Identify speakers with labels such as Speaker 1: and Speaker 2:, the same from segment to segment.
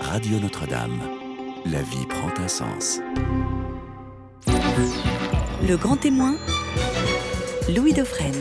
Speaker 1: Radio Notre-Dame. La vie prend un sens.
Speaker 2: Le grand témoin, Louis Dauphren.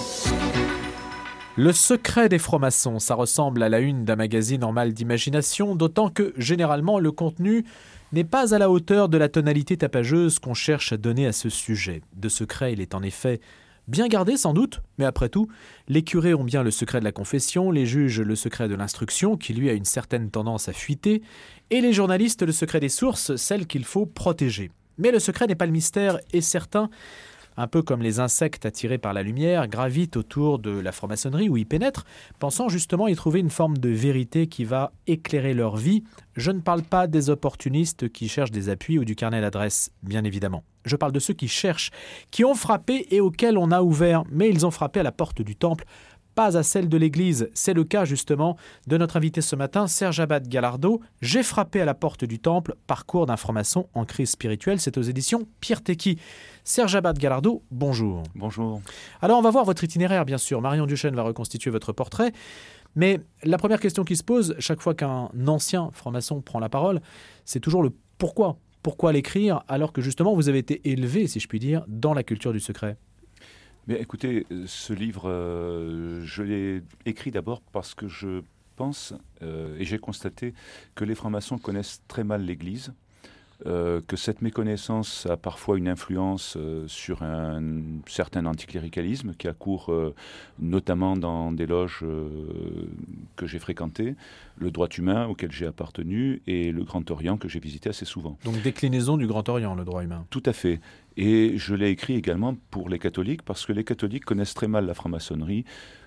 Speaker 3: Le secret des francs-maçons, ça ressemble à la une d'un magazine en mal d'imagination, d'autant que, généralement, le contenu n'est pas à la hauteur de la tonalité tapageuse qu'on cherche à donner à ce sujet. De secret, il est en effet bien gardé, sans doute, mais après tout, les curés ont bien le secret de la confession, les juges le secret de l'instruction, qui lui a une certaine tendance à fuiter, et les journalistes le secret des sources, celles qu'il faut protéger. Mais le secret n'est pas le mystère, et certains, un peu comme les insectes attirés par la lumière, gravitent autour de la franc-maçonnerie où ils pénètrent, pensant justement y trouver une forme de vérité qui va éclairer leur vie. Je ne parle pas des opportunistes qui cherchent des appuis ou du carnet d'adresse, bien évidemment. Je parle de ceux qui cherchent, qui ont frappé et auxquels on a ouvert, mais ils ont frappé à la porte du temple, pas à celle de l'église. C'est le cas justement de notre invité ce matin, Serge Abad-Galardo. J'ai frappé à la porte du temple, parcours d'un franc-maçon en crise spirituelle. C'est aux éditions Pierre Tecky. Serge Abad-Galardo, bonjour.
Speaker 4: Bonjour.
Speaker 3: Alors on va voir votre itinéraire, bien sûr. Marion Duchesne va reconstituer votre portrait. Mais la première question qui se pose, chaque fois qu'un ancien franc-maçon prend la parole, c'est toujours le pourquoi. Pourquoi l'écrire alors que justement vous avez été élevé, si je puis dire, dans la culture du secret ?
Speaker 4: Mais écoutez, ce livre, je l'ai écrit d'abord parce que je pense, et j'ai constaté, que les francs-maçons connaissent très mal l'Église, que cette méconnaissance a parfois une influence sur un certain anticléricalisme qui accourt notamment dans des loges que j'ai fréquentées, le droit humain auquel j'ai appartenu et le Grand Orient que j'ai visité assez souvent.
Speaker 3: Donc déclinaison du Grand Orient, le droit humain.
Speaker 4: Tout à fait. Et je l'ai écrit également pour les catholiques parce que les catholiques connaissent très mal la franc-maçonnerie,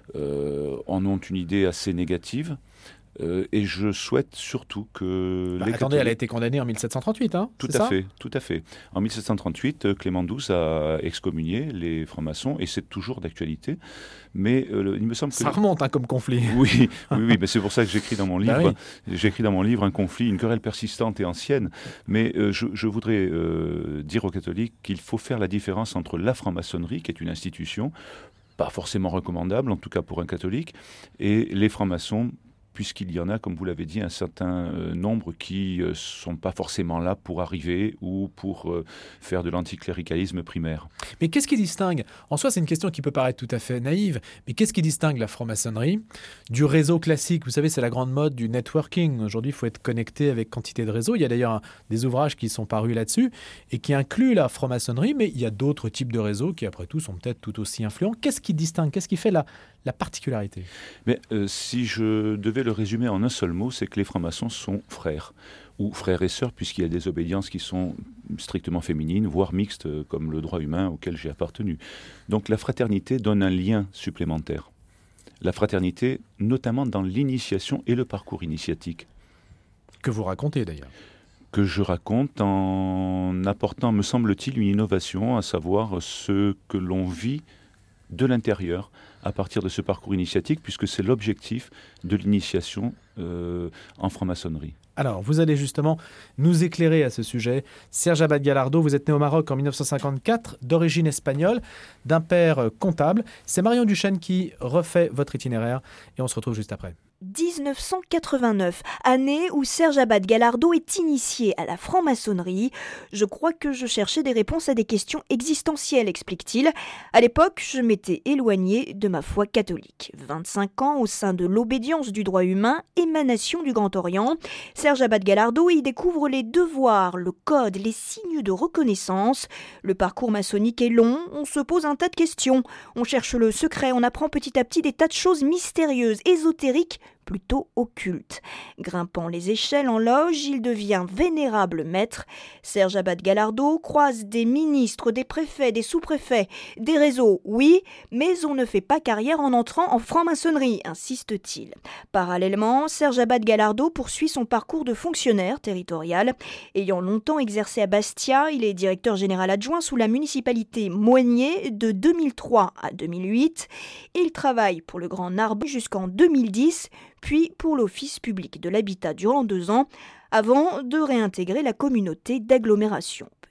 Speaker 4: en ont une idée assez négative. Et je souhaite surtout que les
Speaker 3: attendez,
Speaker 4: catholiques...
Speaker 3: elle a été condamnée en 1738, hein ?
Speaker 4: Tout à fait, tout à fait. En 1738, Clément XII a excommunié les francs-maçons et c'est toujours d'actualité. Mais il me semble que...
Speaker 3: Ça remonte comme conflit.
Speaker 4: Oui, mais c'est pour ça que j'écris dans mon livre.
Speaker 3: Bah oui.
Speaker 4: J'écris dans mon livre un conflit, une querelle persistante et ancienne. Mais je voudrais dire aux catholiques qu'il faut faire la différence entre la franc-maçonnerie, qui est une institution, pas forcément recommandable, en tout cas pour un catholique, et les francs-maçons, puisqu'il y en a, comme vous l'avez dit, un certain nombre qui ne sont pas forcément là pour arriver ou pour faire de l'anticléricalisme primaire.
Speaker 3: Mais qu'est-ce qui distingue ? En soi, c'est une question qui peut paraître tout à fait naïve, mais qu'est-ce qui distingue la franc-maçonnerie du réseau classique ? Vous savez, c'est la grande mode du networking. Aujourd'hui, il faut être connecté avec quantité de réseaux. Il y a d'ailleurs des ouvrages qui sont parus là-dessus et qui incluent la franc-maçonnerie, mais il y a d'autres types de réseaux qui, après tout, sont peut-être tout aussi influents. Qu'est-ce qui distingue ? Qu'est-ce qui fait la particularité ?
Speaker 4: Mais si je devais le résumer en un seul mot, c'est que les francs-maçons sont frères, ou frères et sœurs, puisqu'il y a des obédiences qui sont strictement féminines, voire mixtes, comme le droit humain auquel j'ai appartenu. Donc la fraternité donne un lien supplémentaire. La fraternité, notamment dans l'initiation et le parcours initiatique.
Speaker 3: Que vous racontez d'ailleurs.
Speaker 4: Que je raconte en apportant, me semble-t-il, une innovation, à savoir ce que l'on vit de l'intérieur à partir de ce parcours initiatique, puisque c'est l'objectif de l'initiation en franc-maçonnerie.
Speaker 3: Alors, vous allez justement nous éclairer à ce sujet. Serge Abad-Galardo, vous êtes né au Maroc en 1954, d'origine espagnole, d'un père comptable. C'est Marion Duchesne qui refait votre itinéraire et on se retrouve juste après.
Speaker 5: 1989, année où Serge Abad-Galardo est initié à la franc-maçonnerie. Je crois que je cherchais des réponses à des questions existentielles, explique-t-il. À l'époque, je m'étais éloigné de ma foi catholique. 25 ans au sein de l'obédience du droit humain, émanation du Grand Orient. Serge Abad-Galardo y découvre les devoirs, le code, les signes de reconnaissance. Le parcours maçonnique est long, on se pose un tas de questions. On cherche le secret, on apprend petit à petit des tas de choses mystérieuses, ésotériques, plutôt occulte. Grimpant les échelles en loge, il devient vénérable maître. Serge Abad-Galardo croise des ministres, des préfets, des sous-préfets, des réseaux, oui, mais on ne fait pas carrière en entrant en franc-maçonnerie, insiste-t-il. Parallèlement, Serge Abad-Galardo poursuit son parcours de fonctionnaire territorial. Ayant longtemps exercé à Bastia, il est directeur général adjoint sous la municipalité Moigné de 2003 à 2008. Il travaille pour le Grand Narbonne jusqu'en 2010, puis pour l'Office public de l'habitat durant 2 ans, avant de réintégrer la communauté d'agglomération.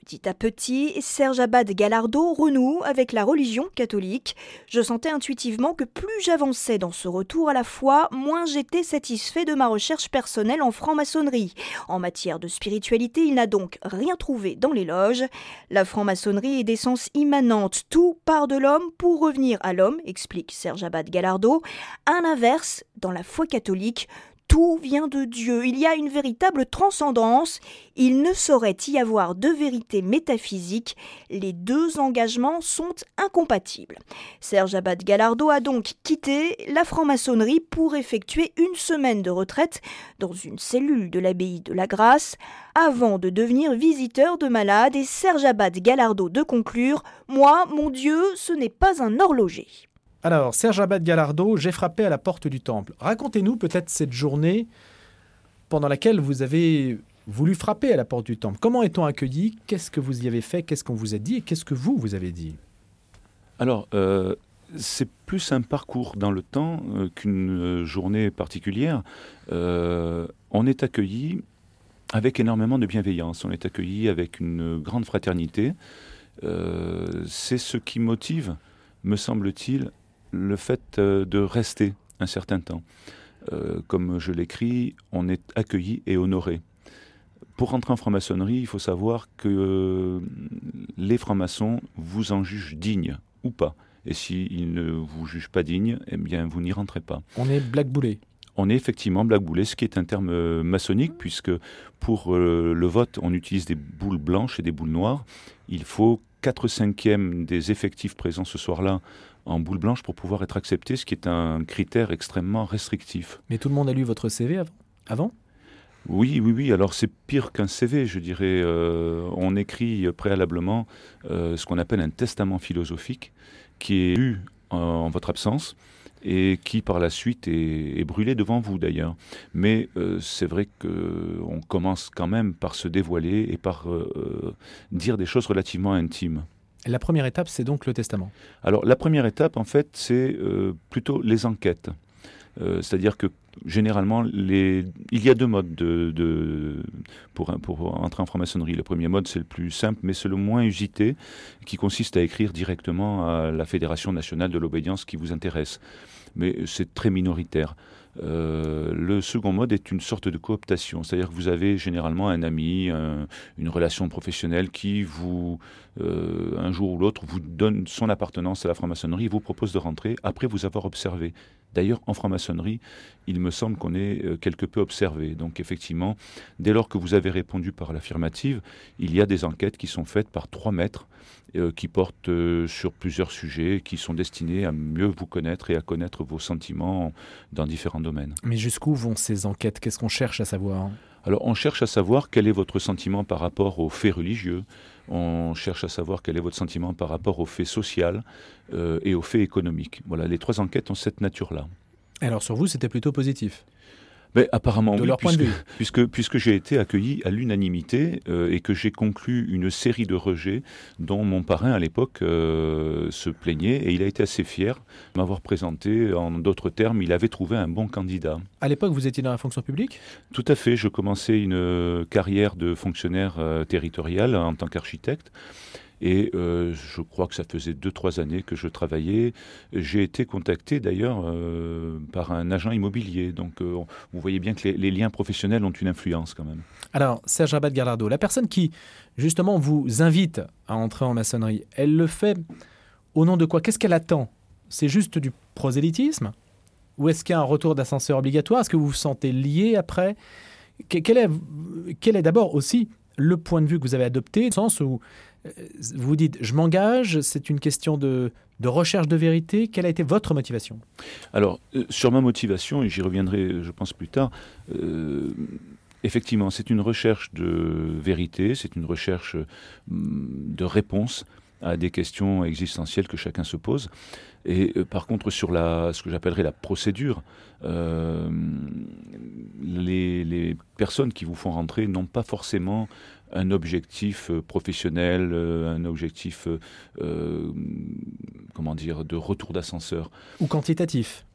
Speaker 5: Petit à petit, Serge Abad Gallardo renoue avec la religion catholique. Je sentais intuitivement que plus j'avançais dans ce retour à la foi, moins j'étais satisfait de ma recherche personnelle en franc-maçonnerie. En matière de spiritualité, il n'a donc rien trouvé dans les loges. La franc-maçonnerie est d'essence immanente, tout part de l'homme pour revenir à l'homme, explique Serge Abad Gallardo. À l'inverse, dans la foi catholique, tout vient de Dieu, il y a une véritable transcendance, il ne saurait y avoir de vérité métaphysique, les deux engagements sont incompatibles. Serge Abad Gallardo a donc quitté la franc-maçonnerie pour effectuer une semaine de retraite dans une cellule de l'abbaye de la Grâce, avant de devenir visiteur de malades et Serge Abad Gallardo de conclure « Moi, mon Dieu, ce n'est pas un horloger ».
Speaker 3: Alors, Serge Abad Gallardo, j'ai frappé à la porte du temple. Racontez-nous peut-être cette journée pendant laquelle vous avez voulu frapper à la porte du temple. Comment est-on accueilli? Qu'est-ce que vous y avez fait? Qu'est-ce qu'on vous a dit? Et qu'est-ce que vous avez dit?
Speaker 4: Alors, c'est plus un parcours dans le temps qu'une journée particulière. On est accueilli avec énormément de bienveillance. On est accueilli avec une grande fraternité. C'est ce qui motive, me semble-t-il, le fait de rester un certain temps. Comme je l'écris, on est accueilli et honoré. Pour rentrer en franc-maçonnerie, il faut savoir que les francs-maçons vous en jugent digne ou pas. Et s'ils ne vous jugent pas digne, eh bien vous n'y rentrez pas.
Speaker 3: On est blackboulé.
Speaker 4: On est effectivement blackboulé, ce qui est un terme maçonnique, puisque pour le vote, on utilise des boules blanches et des boules noires. Il faut 4/5 des effectifs présents ce soir-là en boule blanche pour pouvoir être accepté, ce qui est un critère extrêmement restrictif.
Speaker 3: Mais tout le monde a lu votre CV avant?
Speaker 4: Oui. Alors c'est pire qu'un CV, je dirais. On écrit préalablement ce qu'on appelle un testament philosophique, qui est lu en votre absence et qui par la suite est brûlé devant vous d'ailleurs. Mais c'est vrai qu'on commence quand même par se dévoiler et par dire des choses relativement intimes.
Speaker 3: La première étape, c'est donc le testament.
Speaker 4: Alors la première étape, en fait, c'est plutôt les enquêtes. C'est-à-dire que généralement, il y a deux modes pour entrer en franc-maçonnerie. Le premier mode, c'est le plus simple, mais c'est le moins usité, qui consiste à écrire directement à la Fédération nationale de l'obédience qui vous intéresse. Mais c'est très minoritaire. Le second mode est une sorte de cooptation, c'est-à-dire que vous avez généralement un ami, une relation professionnelle qui un jour ou l'autre, vous donne son appartenance à la franc-maçonnerie et vous propose de rentrer après vous avoir observé. D'ailleurs, en franc-maçonnerie, il me semble qu'on est quelque peu observé. Donc effectivement, dès lors que vous avez répondu par l'affirmative, il y a des enquêtes qui sont faites par 3 maîtres qui portent sur plusieurs sujets, qui sont destinés à mieux vous connaître et à connaître vos sentiments dans différents domaines.
Speaker 3: Mais jusqu'où vont ces enquêtes? Qu'est-ce qu'on cherche à savoir?
Speaker 4: Alors, on cherche à savoir quel est votre sentiment par rapport aux faits religieux, on cherche à savoir quel est votre sentiment par rapport aux faits sociaux et aux faits économiques. Voilà, les 3 enquêtes ont cette nature-là.
Speaker 3: Alors sur vous, c'était plutôt positif?
Speaker 4: Mais apparemment,
Speaker 3: de leur point de vue.
Speaker 4: Puisque j'ai été accueilli à l'unanimité et que j'ai conclu une série de rejets dont mon parrain à l'époque se plaignait et il a été assez fier de m'avoir présenté. En d'autres termes, il avait trouvé un bon candidat.
Speaker 3: À l'époque, vous étiez dans la fonction publique?
Speaker 4: Tout à fait, je commençais une carrière de fonctionnaire territorial en tant qu'architecte. Et je crois que ça faisait 2-3 années que je travaillais. J'ai été contacté d'ailleurs par un agent immobilier. Donc vous voyez bien que les liens professionnels ont une influence quand même.
Speaker 3: Alors, Serge Abad Gallardo, la personne qui justement vous invite à entrer en maçonnerie, elle le fait au nom de quoi? Qu'est-ce qu'elle attend? C'est juste du prosélytisme? Ou est-ce qu'il y a un retour d'ascenseur obligatoire? Est-ce que vous vous sentez lié après? Quel est d'abord aussi le point de vue que vous avez adopté, dans le sens où vous vous dites, je m'engage, c'est une question de recherche de vérité. Quelle a été votre motivation?
Speaker 4: Alors, sur ma motivation, et j'y reviendrai, je pense, plus tard, effectivement, c'est une recherche de vérité, c'est une recherche de réponse à des questions existentielles que chacun se pose. Et par contre, sur ce que j'appellerais la procédure, les personnes qui vous font rentrer n'ont pas forcément un objectif professionnel, un objectif, de retour d'ascenseur.
Speaker 3: Ou quantitatif.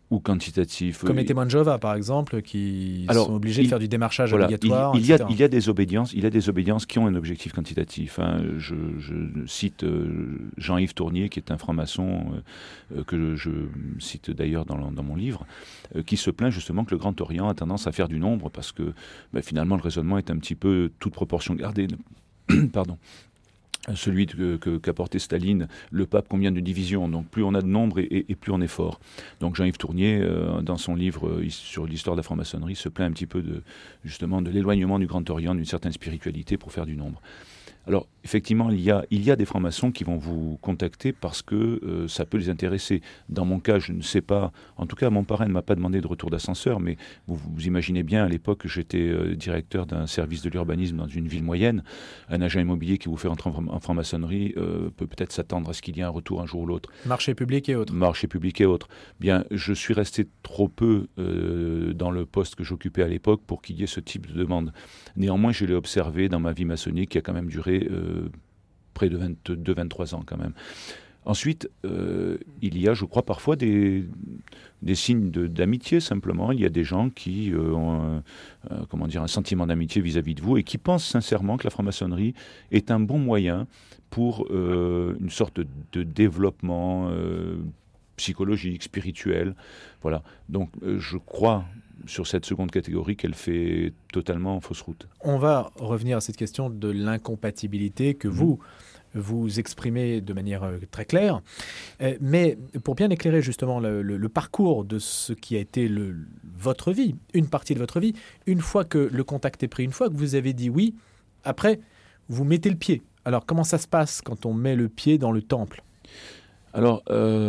Speaker 4: Ou quantitatif.
Speaker 3: Comme les témoins de Jéhovah, par exemple, qui sont obligés de faire du démarchage obligatoire.
Speaker 4: Il y a des obédiences qui ont un objectif quantitatif. Hein. Je cite Jean-Yves Tournier, qui est un franc-maçon, que je cite d'ailleurs dans mon livre, qui se plaint justement que le Grand Orient a tendance à faire du nombre, parce que finalement le raisonnement est un petit peu toute proportion gardée. Pardon. Celui qu'apportait Staline, le pape, combien de divisions. Donc plus on a de nombre et plus on est fort. Donc Jean-Yves Tournier, dans son livre sur l'histoire de la franc-maçonnerie, se plaint un petit peu justement de l'éloignement du Grand Orient, d'une certaine spiritualité pour faire du nombre. Alors, effectivement, il y a des francs-maçons qui vont vous contacter parce que ça peut les intéresser. Dans mon cas, je ne sais pas. En tout cas, mon parrain ne m'a pas demandé de retour d'ascenseur, mais vous imaginez bien, à l'époque, j'étais directeur d'un service de l'urbanisme dans une ville moyenne. Un agent immobilier qui vous fait rentrer en franc-maçonnerie peut peut-être s'attendre à ce qu'il y ait un retour un jour ou l'autre.
Speaker 3: Marché public et autres.
Speaker 4: Marché public et autres. Bien, je suis resté trop peu dans le poste que j'occupais à l'époque pour qu'il y ait ce type de demande. Néanmoins, je l'ai observé dans ma vie maçonnique qui a quand même duré près de 22-23 ans quand même. Ensuite, il y a, je crois, parfois des signes d'amitié simplement. Il y a des gens qui ont un sentiment d'amitié vis-à-vis de vous et qui pensent sincèrement que la franc-maçonnerie est un bon moyen pour une sorte de développement psychologique, spirituel. Voilà. Donc, je crois sur cette seconde catégorie qu'elle fait totalement fausse route.
Speaker 3: On va revenir à cette question de l'incompatibilité que vous exprimez de manière très claire. Mais pour bien éclairer justement le parcours de ce qui a été votre vie, une partie de votre vie, une fois que le contact est pris, une fois que vous avez dit oui, après, vous mettez le pied. Alors, comment ça se passe quand on met le pied dans le temple ?
Speaker 4: Alors,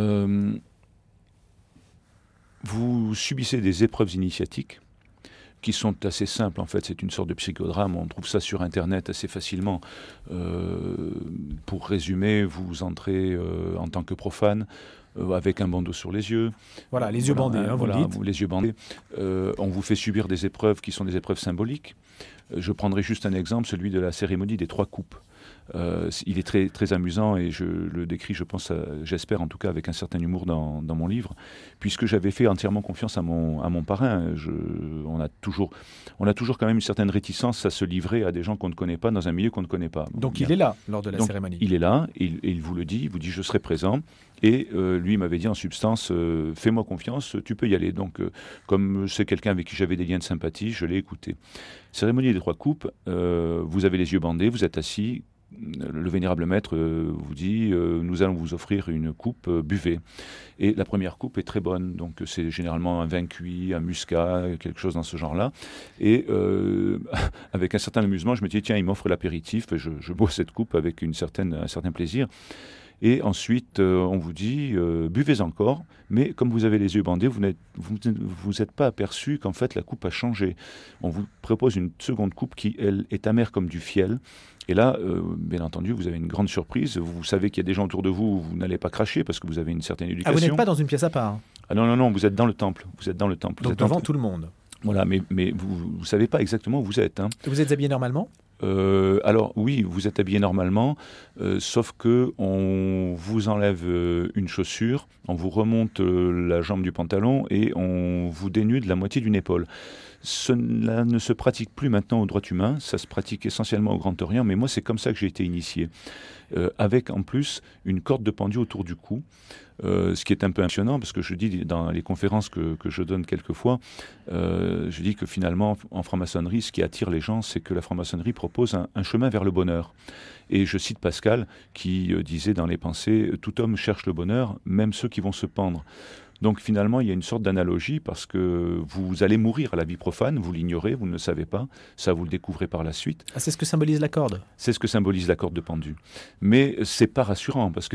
Speaker 4: vous subissez des épreuves initiatiques qui sont assez simples. En fait, c'est une sorte de psychodrame. On trouve ça sur Internet assez facilement. Pour résumer, vous entrez en tant que profane, avec un bandeau sur les yeux.
Speaker 3: Voilà, les yeux bandés, vous le dites.
Speaker 4: Les yeux bandés. On vous fait subir des épreuves qui sont des épreuves symboliques. Je prendrai juste un exemple, celui de la cérémonie des 3 coupes. Il est très, très amusant et je le décris, j'espère en tout cas avec un certain humour dans mon livre, puisque j'avais fait entièrement confiance à mon parrain. On a toujours quand même une certaine réticence à se livrer à des gens qu'on ne connaît pas dans un milieu qu'on ne connaît pas.
Speaker 3: Donc il est là lors de la cérémonie.
Speaker 4: Il est là et il vous le dit, il vous dit je serai présent. Et lui m'avait dit en substance, fais-moi confiance, tu peux y aller. Donc comme c'est quelqu'un avec qui j'avais des liens de sympathie, je l'ai écouté. Cérémonie des 3 coupes, vous avez les yeux bandés, vous êtes assis. Le vénérable maître vous dit nous allons vous offrir une coupe, buvez. Et la première coupe est très bonne, donc c'est généralement un vin cuit, un muscat, quelque chose dans ce genre-là. Et avec un certain amusement, je me dis tiens, il m'offre l'apéritif, je bois cette coupe avec un certain plaisir. Et ensuite, on vous dit, buvez encore, mais comme vous avez les yeux bandés, vous n'êtes pas aperçu qu'en fait la coupe a changé. On vous propose une seconde coupe qui, elle, est amère comme du fiel. Et là, bien entendu, vous avez une grande surprise. Vous savez qu'il y a des gens autour de vous où vous n'allez pas cracher parce que vous avez une certaine éducation.
Speaker 3: Ah, vous n'êtes pas dans une pièce à part.
Speaker 4: Ah non, vous êtes dans le temple.
Speaker 3: Donc devant tout le monde.
Speaker 4: Voilà, mais vous ne savez pas exactement où vous êtes. Hein.
Speaker 3: Vous êtes habillé normalement ?
Speaker 4: Alors oui, vous êtes habillé normalement, sauf que on vous enlève une chaussure, on vous remonte la jambe du pantalon et on vous dénude la moitié d'une épaule. Cela ne se pratique plus maintenant au droit humain, ça se pratique essentiellement au Grand Orient, mais moi c'est comme ça que j'ai été initié. Avec en plus une corde de pendu autour du cou, ce qui est un peu impressionnant parce que je dis dans les conférences que je donne quelquefois, je dis que finalement en franc-maçonnerie ce qui attire les gens c'est que la franc-maçonnerie propose un chemin vers le bonheur. Et je cite Pascal qui disait dans les pensées « Tout homme cherche le bonheur, même ceux qui vont se pendre ». Donc finalement, il y a une sorte d'analogie parce que vous allez mourir à la vie profane, vous l'ignorez, vous ne le savez pas, ça vous le découvrez par la suite.
Speaker 3: Ah, c'est ce que symbolise la corde.
Speaker 4: C'est ce que symbolise la corde de pendu. Mais c'est pas rassurant parce que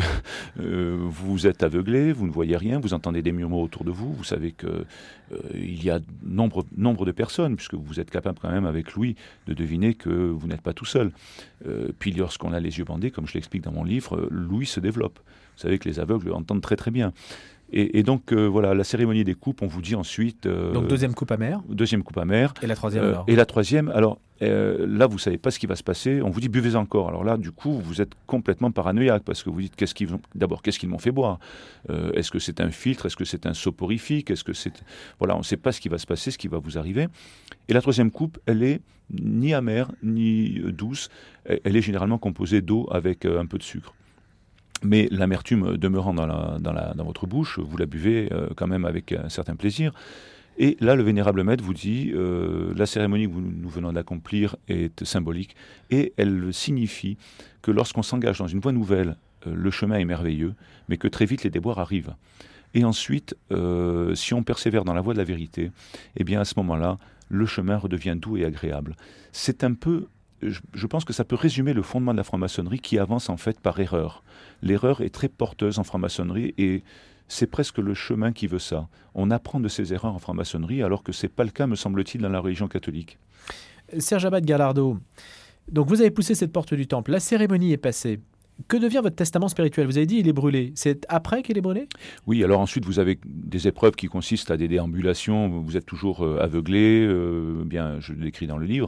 Speaker 4: vous êtes aveuglé, vous ne voyez rien, vous entendez des murmures autour de vous, vous savez que il y a nombre de personnes, puisque vous êtes capable quand même avec Louis de deviner que vous n'êtes pas tout seul. Puis lorsqu'on a les yeux bandés, comme je l'explique dans mon livre, Louis se développe. Vous savez que les aveugles entendent très très bien. Et donc, voilà, la cérémonie des coupes, on vous dit ensuite...
Speaker 3: Donc deuxième coupe amère.
Speaker 4: Deuxième coupe amère.
Speaker 3: Et la troisième alors.
Speaker 4: Et la troisième, alors là, vous ne savez pas ce qui va se passer. On vous dit buvez encore. Alors là, du coup, vous êtes complètement paranoïaque parce que vous dites d'abord, qu'est-ce qu'ils m'ont fait boire Est-ce que c'est un filtre Est-ce que c'est un soporifique Est-ce que c'est... Voilà, on ne sait pas ce qui va se passer, ce qui va vous arriver. Et la troisième coupe, elle est ni amère, ni douce. Elle est généralement composée d'eau avec un peu de sucre. Mais l'amertume demeurant dans votre bouche, vous la buvez quand même avec un certain plaisir. Et là, le vénérable maître vous dit la cérémonie que nous venons d'accomplir est symbolique et elle signifie que lorsqu'on s'engage dans une voie nouvelle, le chemin est merveilleux, mais que très vite les déboires arrivent. Et ensuite, si on persévère dans la voie de la vérité, eh bien à ce moment-là, le chemin redevient doux et agréable. C'est un peu... Je pense que ça peut résumer le fondement de la franc-maçonnerie qui avance en fait par erreur. L'erreur est très porteuse en franc-maçonnerie et c'est presque le chemin qui veut ça. On apprend de ses erreurs en franc-maçonnerie alors que ce n'est pas le cas, me semble-t-il, dans la religion catholique.
Speaker 3: Serge Abad Gallardo, donc vous avez poussé cette porte du temple, la cérémonie est passée. Que devient votre testament spirituel ? Vous avez dit il est brûlé. C'est après qu'il est brûlé ?
Speaker 4: Oui, alors ensuite vous avez des épreuves qui consistent à des déambulations. Vous êtes toujours aveuglé, bien je l'écris dans le livre.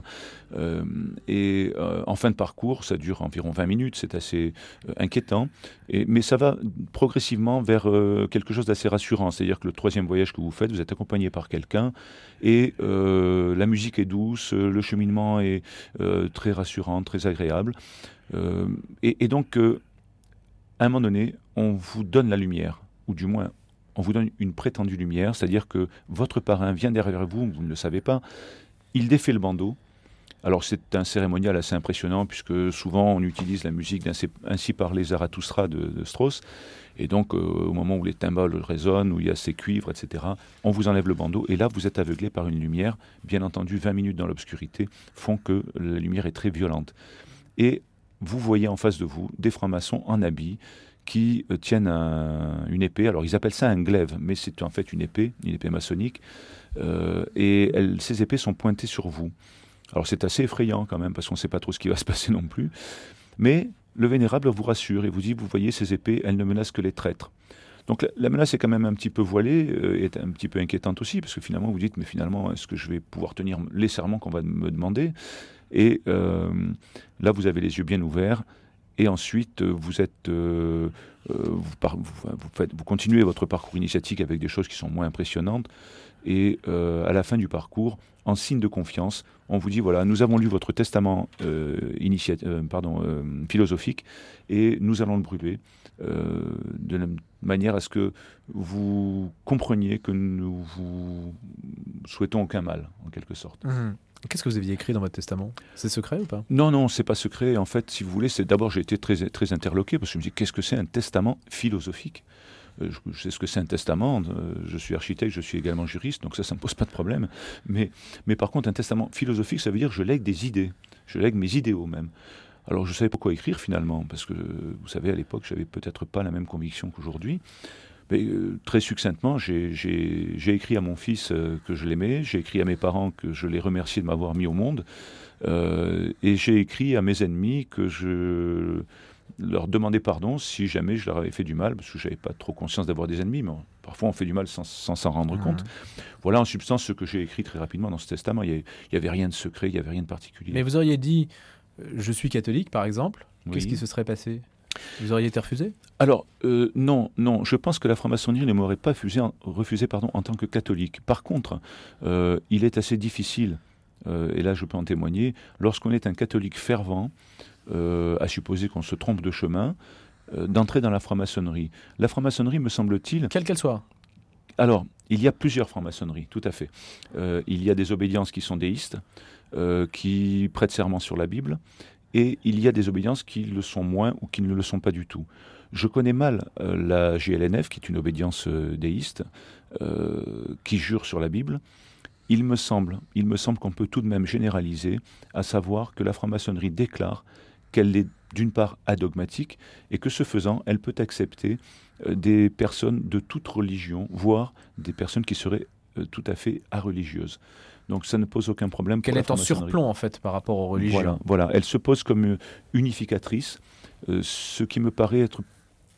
Speaker 4: En fin de parcours, ça dure environ 20 minutes, c'est assez inquiétant. Mais ça va progressivement vers quelque chose d'assez rassurant. C'est-à-dire que le troisième voyage que vous faites, vous êtes accompagné par quelqu'un et la musique est douce, le cheminement est très rassurant, très agréable. Et donc, à un moment donné, on vous donne la lumière, ou du moins, on vous donne une prétendue lumière, c'est-à-dire que votre parrain vient derrière vous, vous ne le savez pas, il défait le bandeau. Alors c'est un cérémonial assez impressionnant, puisque souvent on utilise la musique Ainsi parlait Zarathustra de Strauss, et donc au moment où les timbales résonnent, où il y a ces cuivres, etc., on vous enlève le bandeau, et là vous êtes aveuglé par une lumière. Bien entendu, 20 minutes dans l'obscurité font que la lumière est très violente. Et vous voyez en face de vous des francs-maçons en habit qui tiennent une épée. Alors ils appellent ça un glaive, mais c'est en fait une épée maçonnique. Et ces épées sont pointées sur vous. Alors c'est assez effrayant quand même, parce qu'on ne sait pas trop ce qui va se passer non plus. Mais le vénérable vous rassure et vous dit, vous voyez ces épées, elles ne menacent que les traîtres. Donc la menace est quand même un petit peu voilée, est un petit peu inquiétante aussi, parce que finalement vous dites, mais finalement, est-ce que je vais pouvoir tenir les serments qu'on va me demander ? Et là, vous avez les yeux bien ouverts. Et ensuite, vous continuez votre parcours initiatique avec des choses qui sont moins impressionnantes. Et à la fin du parcours, en signe de confiance, on vous dit, voilà, nous avons lu votre testament philosophique et nous allons le brûler de la manière à ce que vous compreniez que nous vous souhaitons aucun mal, en quelque sorte.
Speaker 3: Mmh. Qu'est-ce que vous aviez écrit dans votre testament ? C'est secret ou pas ?
Speaker 4: Non, c'est pas secret. En fait, si vous voulez, d'abord j'ai été très, très interloqué parce que je me dis, qu'est-ce que c'est un testament philosophique ? Je sais ce que c'est un testament, je suis architecte, je suis également juriste, donc ça ne me pose pas de problème. Mais par contre, un testament philosophique, ça veut dire que je lègue des idées, je lègue mes idéaux même. Alors je ne savais pas quoi écrire finalement, parce que vous savez, à l'époque, je n'avais peut-être pas la même conviction qu'aujourd'hui. Mais très succinctement, j'ai écrit à mon fils que je l'aimais, j'ai écrit à mes parents que je les remerciais de m'avoir mis au monde, et j'ai écrit à mes ennemis que je leur demandais pardon si jamais je leur avais fait du mal, parce que je n'avais pas trop conscience d'avoir des ennemis, mais parfois on fait du mal sans s'en rendre compte. Voilà en substance ce que j'ai écrit très rapidement dans ce testament. Il n'y avait rien de secret, il n'y avait rien de particulier.
Speaker 3: Mais vous auriez dit « je suis catholique » par exemple,
Speaker 4: oui.
Speaker 3: Qu'est-ce qui se serait passé ? Vous auriez été refusé ?
Speaker 4: Alors, non, je pense que la franc-maçonnerie ne m'aurait pas refusé en tant que catholique. Par contre, il est assez difficile, et là je peux en témoigner, lorsqu'on est un catholique fervent, à supposer qu'on se trompe de chemin, d'entrer dans la franc-maçonnerie. La franc-maçonnerie, me semble-t-il...
Speaker 3: Quelle qu'elle soit.
Speaker 4: Alors, il y a plusieurs francs-maçonneries, tout à fait. Il y a des obédiences qui sont déistes, qui prêtent serment sur la Bible, et il y a des obédiences qui le sont moins ou qui ne le sont pas du tout. Je connais mal la GLNF, qui est une obédience déiste, qui jure sur la Bible. Il me semble qu'on peut tout de même généraliser, à savoir que la franc-maçonnerie déclare qu'elle est d'une part adogmatique, et que ce faisant, elle peut accepter des personnes de toute religion, voire des personnes qui seraient tout à fait areligieuses. Donc ça ne pose aucun problème.
Speaker 3: Qu'elle est en surplomb en fait par rapport aux religions.
Speaker 4: Voilà, elle se pose comme unificatrice, ce qui me paraît être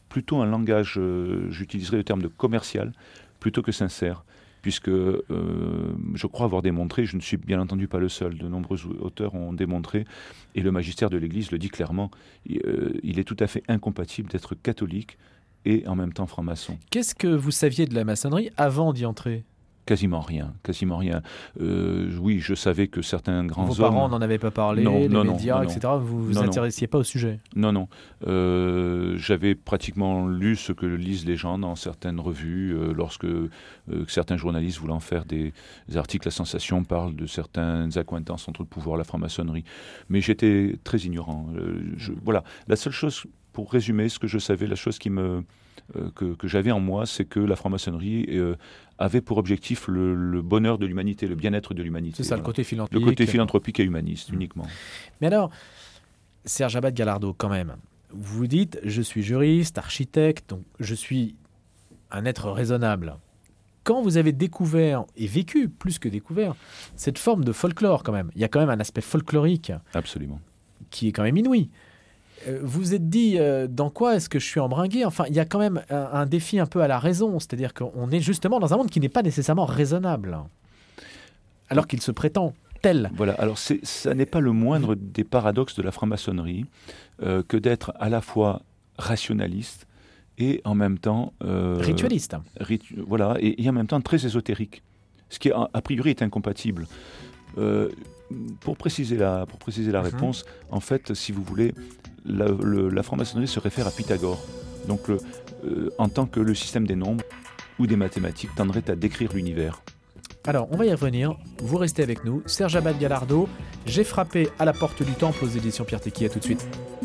Speaker 4: plutôt un langage, j'utiliserai le terme de commercial, plutôt que sincère, puisque je crois avoir démontré, je ne suis bien entendu pas le seul, de nombreux auteurs ont démontré, et le magistère de l'Église le dit clairement, il est tout à fait incompatible d'être catholique et en même temps franc-maçon.
Speaker 3: Qu'est-ce que vous saviez de la maçonnerie avant d'y entrer ?
Speaker 4: Quasiment rien. Oui, je savais que certains grands hommes...
Speaker 3: Vos parents n'en avaient pas parlé, les médias, etc. Vous vous intéressiez pas au sujet ?
Speaker 4: Non. J'avais pratiquement lu ce que lisent les gens dans certaines revues, lorsque certains journalistes voulant faire des articles à sensation parlent de certaines accointances entre le pouvoir et la franc-maçonnerie. Mais j'étais très ignorant. Voilà. La seule chose, pour résumer ce que je savais, la chose que j'avais en moi, c'est que la franc-maçonnerie avait pour objectif le bonheur de l'humanité, le bien-être de l'humanité.
Speaker 3: C'est ça,
Speaker 4: voilà.
Speaker 3: Le côté philanthropique.
Speaker 4: Le côté philanthropique et humaniste, uniquement.
Speaker 3: Mais alors, Serge Abad Galardeau, quand même, vous dites, je suis juriste, architecte, donc je suis un être raisonnable. Quand vous avez découvert, et vécu, plus que découvert, cette forme de folklore, quand même, il y a quand même un aspect folklorique.
Speaker 4: Absolument.
Speaker 3: Qui est quand même inouï. Vous vous êtes dit, dans quoi est-ce que je suis embringué ? Enfin, il y a quand même un défi un peu à la raison, c'est-à-dire qu'on est justement dans un monde qui n'est pas nécessairement raisonnable, alors qu'il se prétend tel.
Speaker 4: Voilà, alors ça n'est pas le moindre des paradoxes de la franc-maçonnerie que d'être à la fois rationaliste et en même temps...
Speaker 3: ritualiste.
Speaker 4: Voilà, et en même temps très ésotérique, ce qui a priori est incompatible. Pour préciser la réponse, en fait, si vous voulez, la franc-maçonnerie se réfère à Pythagore. Donc, en tant que le système des nombres ou des mathématiques tendrait à décrire l'univers.
Speaker 3: Alors, on va y revenir. Vous restez avec nous. Serge Abad Galardeau, J'ai frappé à la porte du temple aux éditions Pierre Tecky. À tout de suite.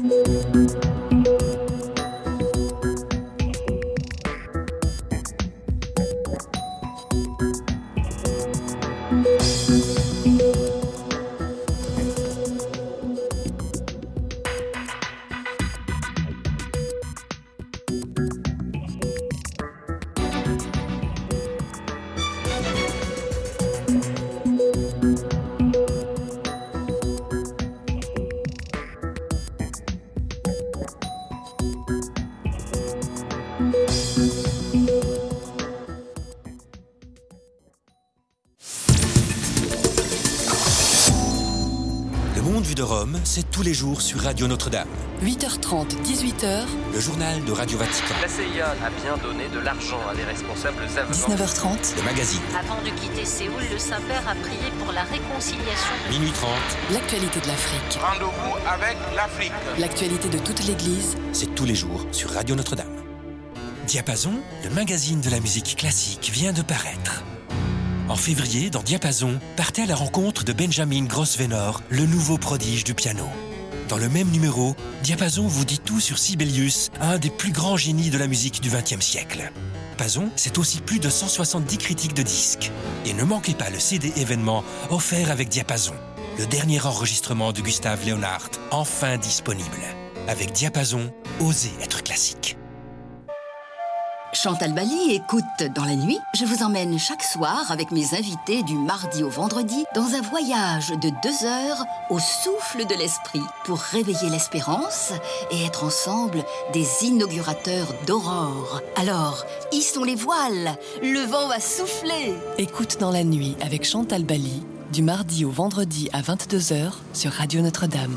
Speaker 6: de Rome, c'est tous les jours sur Radio Notre-Dame.
Speaker 2: 8h30, 18h.
Speaker 6: Le journal de Radio Vatican.
Speaker 7: La CIA a bien donné de l'argent à des responsables avenants.
Speaker 2: 19h30.
Speaker 6: Le magazine.
Speaker 8: Avant de quitter Séoul, le Saint-Père a prié pour la réconciliation.
Speaker 6: Minuit 30.
Speaker 2: L'actualité de l'Afrique.
Speaker 9: Rendez-vous avec l'Afrique.
Speaker 2: L'actualité de toute l'Église.
Speaker 6: C'est tous les jours sur Radio Notre-Dame. Diapason, le magazine de la musique classique, vient de paraître. En février, dans Diapason, partez à la rencontre de Benjamin Grosvenor, le nouveau prodige du piano. Dans le même numéro, Diapason vous dit tout sur Sibelius, un des plus grands génies de la musique du XXe siècle. Diapason, c'est aussi plus de 170 critiques de disques. Et ne manquez pas le CD événement offert avec Diapason, le dernier enregistrement de Gustave Leonhardt, enfin disponible. Avec Diapason, osez être classique.
Speaker 10: Chantal Bally écoute dans la nuit. Je vous emmène chaque soir avec mes invités du mardi au vendredi dans un voyage de 2 heures au souffle de l'esprit pour réveiller l'espérance et être ensemble des inaugurateurs d'aurore. Alors, hissons les voiles, le vent va souffler.
Speaker 2: Écoute dans la nuit avec Chantal Bally du mardi au vendredi à 22h sur Radio Notre-Dame.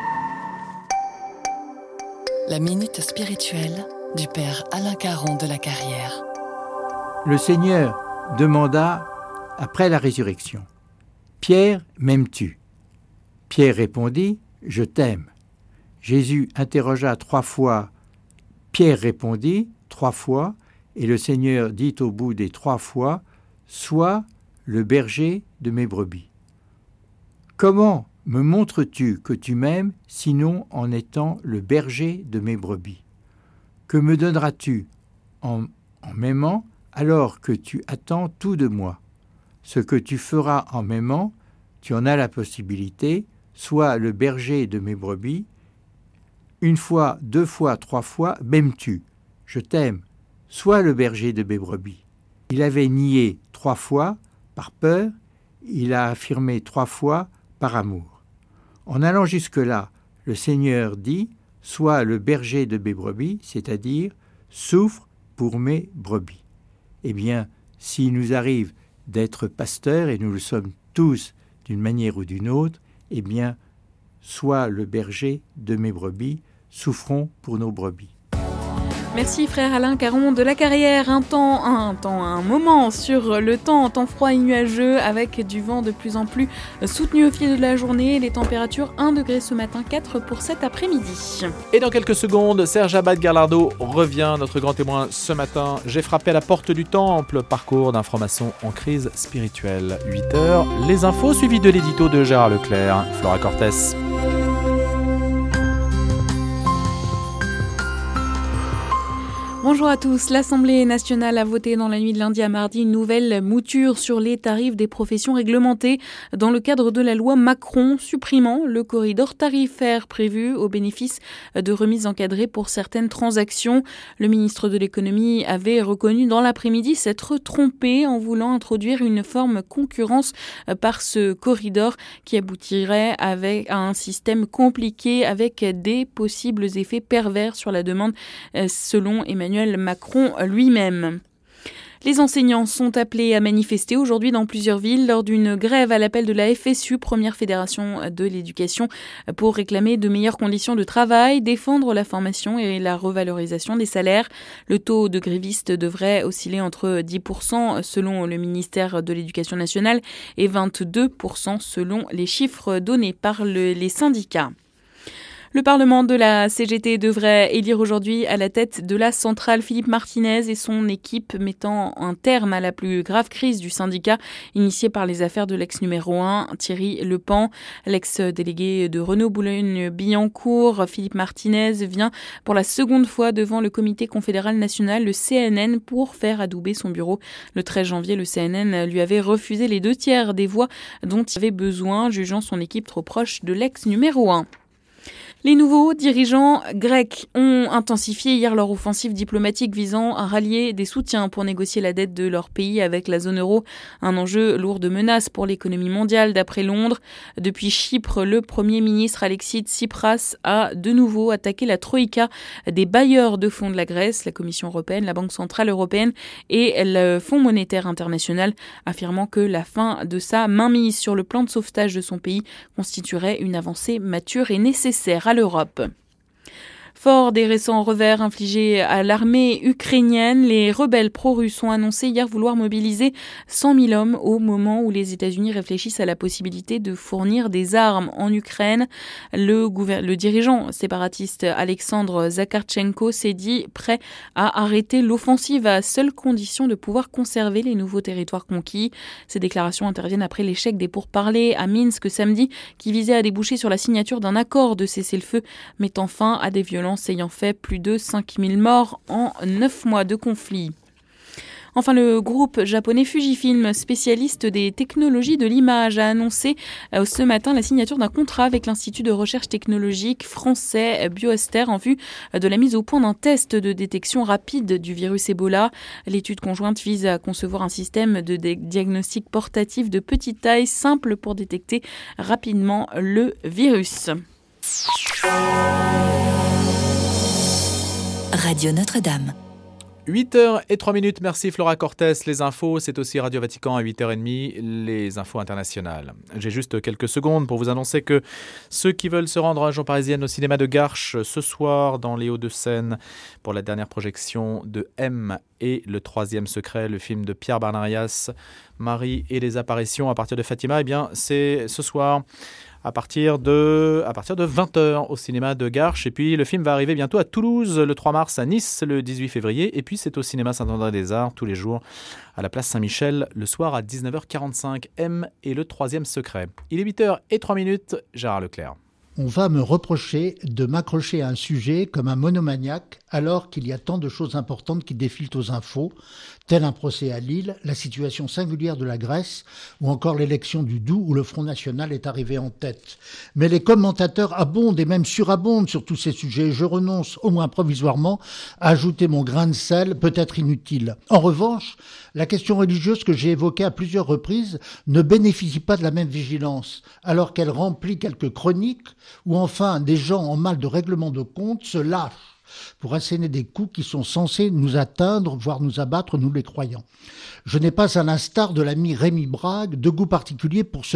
Speaker 2: La minute spirituelle du père Alain Caron de la Carrière.
Speaker 11: Le Seigneur demanda après la résurrection: Pierre, m'aimes-tu ? Pierre répondit: Je t'aime. Jésus interrogea 3 fois. Pierre répondit 3 fois, et le Seigneur dit au bout des 3 fois: Sois le berger de mes brebis. Comment me montres-tu que tu m'aimes, sinon en étant le berger de mes brebis ? Que me donneras-tu en m'aimant alors que tu attends tout de moi ? Ce que tu feras en m'aimant, tu en as la possibilité, sois le berger de mes brebis. 1 fois, 2 fois, 3 fois, m'aimes-tu ? Je t'aime, sois le berger de mes brebis. Il avait nié 3 fois par peur, il a affirmé 3 fois par amour. En allant jusque-là, le Seigneur dit: Sois le berger de mes brebis, c'est-à-dire souffre pour mes brebis. Eh bien, s'il nous arrive d'être pasteurs, et nous le sommes tous d'une manière ou d'une autre, eh bien, sois le berger de mes brebis, souffrons pour nos brebis.
Speaker 12: Merci frère Alain Caron de la Carrière. Un moment sur le temps froid et nuageux avec du vent de plus en plus soutenu au fil de la journée. Les températures 1 degré ce matin, 4 pour cet après-midi.
Speaker 3: Et dans quelques secondes, Serge Abad-Galardo revient, notre grand témoin ce matin. J'ai frappé à la porte du temple, parcours d'un franc-maçon en crise spirituelle. 8h, les infos suivies de l'édito de Gérard Leclerc. Flora Cortés.
Speaker 12: Bonjour à tous. L'Assemblée nationale a voté dans la nuit de lundi à mardi une nouvelle mouture sur les tarifs des professions réglementées dans le cadre de la loi Macron, supprimant le corridor tarifaire prévu au bénéfice de remises encadrées pour certaines transactions. Le ministre de l'économie avait reconnu dans l'après-midi s'être trompé en voulant introduire une forme concurrence par ce corridor qui aboutirait à un système compliqué avec des possibles effets pervers sur la demande, selon Emmanuel Macron lui-même. Les enseignants sont appelés à manifester aujourd'hui dans plusieurs villes lors d'une grève à l'appel de la FSU, première fédération de l'éducation, pour réclamer de meilleures conditions de travail, défendre la formation et la revalorisation des salaires. Le taux de grévistes devrait osciller entre 10% selon le ministère de l'Éducation nationale et 22% selon les chiffres donnés par les syndicats. Le Parlement de la CGT devrait élire aujourd'hui à la tête de la centrale Philippe Martinez et son équipe, mettant un terme à la plus grave crise du syndicat initiée par les affaires de l'ex numéro 1, Thierry Lepan. L'ex-délégué de Renault Boulogne-Billancourt, Philippe Martinez, vient pour la seconde fois devant le comité confédéral national, le CNN, pour faire adouber son bureau. Le 13 janvier, le CNN lui avait refusé les 2/3 des voix dont il avait besoin, jugeant son équipe trop proche de l'ex numéro 1. Les nouveaux dirigeants grecs ont intensifié hier leur offensive diplomatique visant à rallier des soutiens pour négocier la dette de leur pays avec la zone euro, un enjeu lourd de menaces pour l'économie mondiale d'après Londres. Depuis Chypre, le Premier ministre Alexis Tsipras a de nouveau attaqué la troïka des bailleurs de fonds de la Grèce, la Commission européenne, la Banque centrale européenne et le Fonds monétaire international, affirmant que la fin de sa mainmise sur le plan de sauvetage de son pays constituerait une avancée mature et nécessaire à l'Europe. Fort des récents revers infligés à l'armée ukrainienne, les rebelles pro-russes ont annoncé hier vouloir mobiliser 100 000 hommes au moment où les États-Unis réfléchissent à la possibilité de fournir des armes en Ukraine. Le dirigeant séparatiste Alexandre Zakhartchenko s'est dit prêt à arrêter l'offensive à seule condition de pouvoir conserver les nouveaux territoires conquis. Ces déclarations interviennent après l'échec des pourparlers à Minsk samedi qui visaient à déboucher sur la signature d'un accord de cessez-le-feu mettant fin à des violences ayant fait plus de 5000 morts en 9 mois de conflit. Enfin, le groupe japonais Fujifilm, spécialiste des technologies de l'image, a annoncé ce matin la signature d'un contrat avec l'Institut de recherche technologique français BioEster en vue de la mise au point d'un test de détection rapide du virus Ebola. L'étude conjointe vise à concevoir un système de diagnostic portatif de petite taille, simple pour détecter rapidement le virus.
Speaker 2: Radio Notre-Dame.
Speaker 3: 8h03, merci Flora Cortés. Les infos, c'est aussi Radio Vatican à 8h30, les infos internationales. J'ai juste quelques secondes pour vous annoncer que ceux qui veulent se rendre en région parisienne au cinéma de Garches ce soir dans les Hauts-de-Seine pour la dernière projection de M et le troisième secret, le film de Pierre Barnarias, Marie et les apparitions à partir de Fatima, eh bien c'est ce soir à partir de 20h au cinéma de Garches. Et puis le film va arriver bientôt à Toulouse le 3 mars, à Nice le 18 février. Et puis c'est au cinéma Saint-André-des-Arts tous les jours à la place Saint-Michel le soir à 19h45. M et le troisième secret. Il est 8h03, Gérard Leclerc.
Speaker 13: On va me reprocher de m'accrocher à un sujet comme un monomaniaque alors qu'il y a tant de choses importantes qui défilent aux infos, tel un procès à Lille, la situation singulière de la Grèce ou encore l'élection du Doubs où le Front National est arrivé en tête. Mais les commentateurs abondent et même surabondent sur tous ces sujets. Je renonce, au moins provisoirement, à ajouter mon grain de sel, peut-être inutile. En revanche, la question religieuse que j'ai évoquée à plusieurs reprises ne bénéficie pas de la même vigilance, alors qu'elle remplit quelques chroniques où enfin des gens en mal de règlement de compte se lâchent pour asséner des coups qui sont censés nous atteindre, voire nous abattre, nous les croyants. Je n'ai pas, à l'instar de l'ami Rémi Brague, de goût particulier pour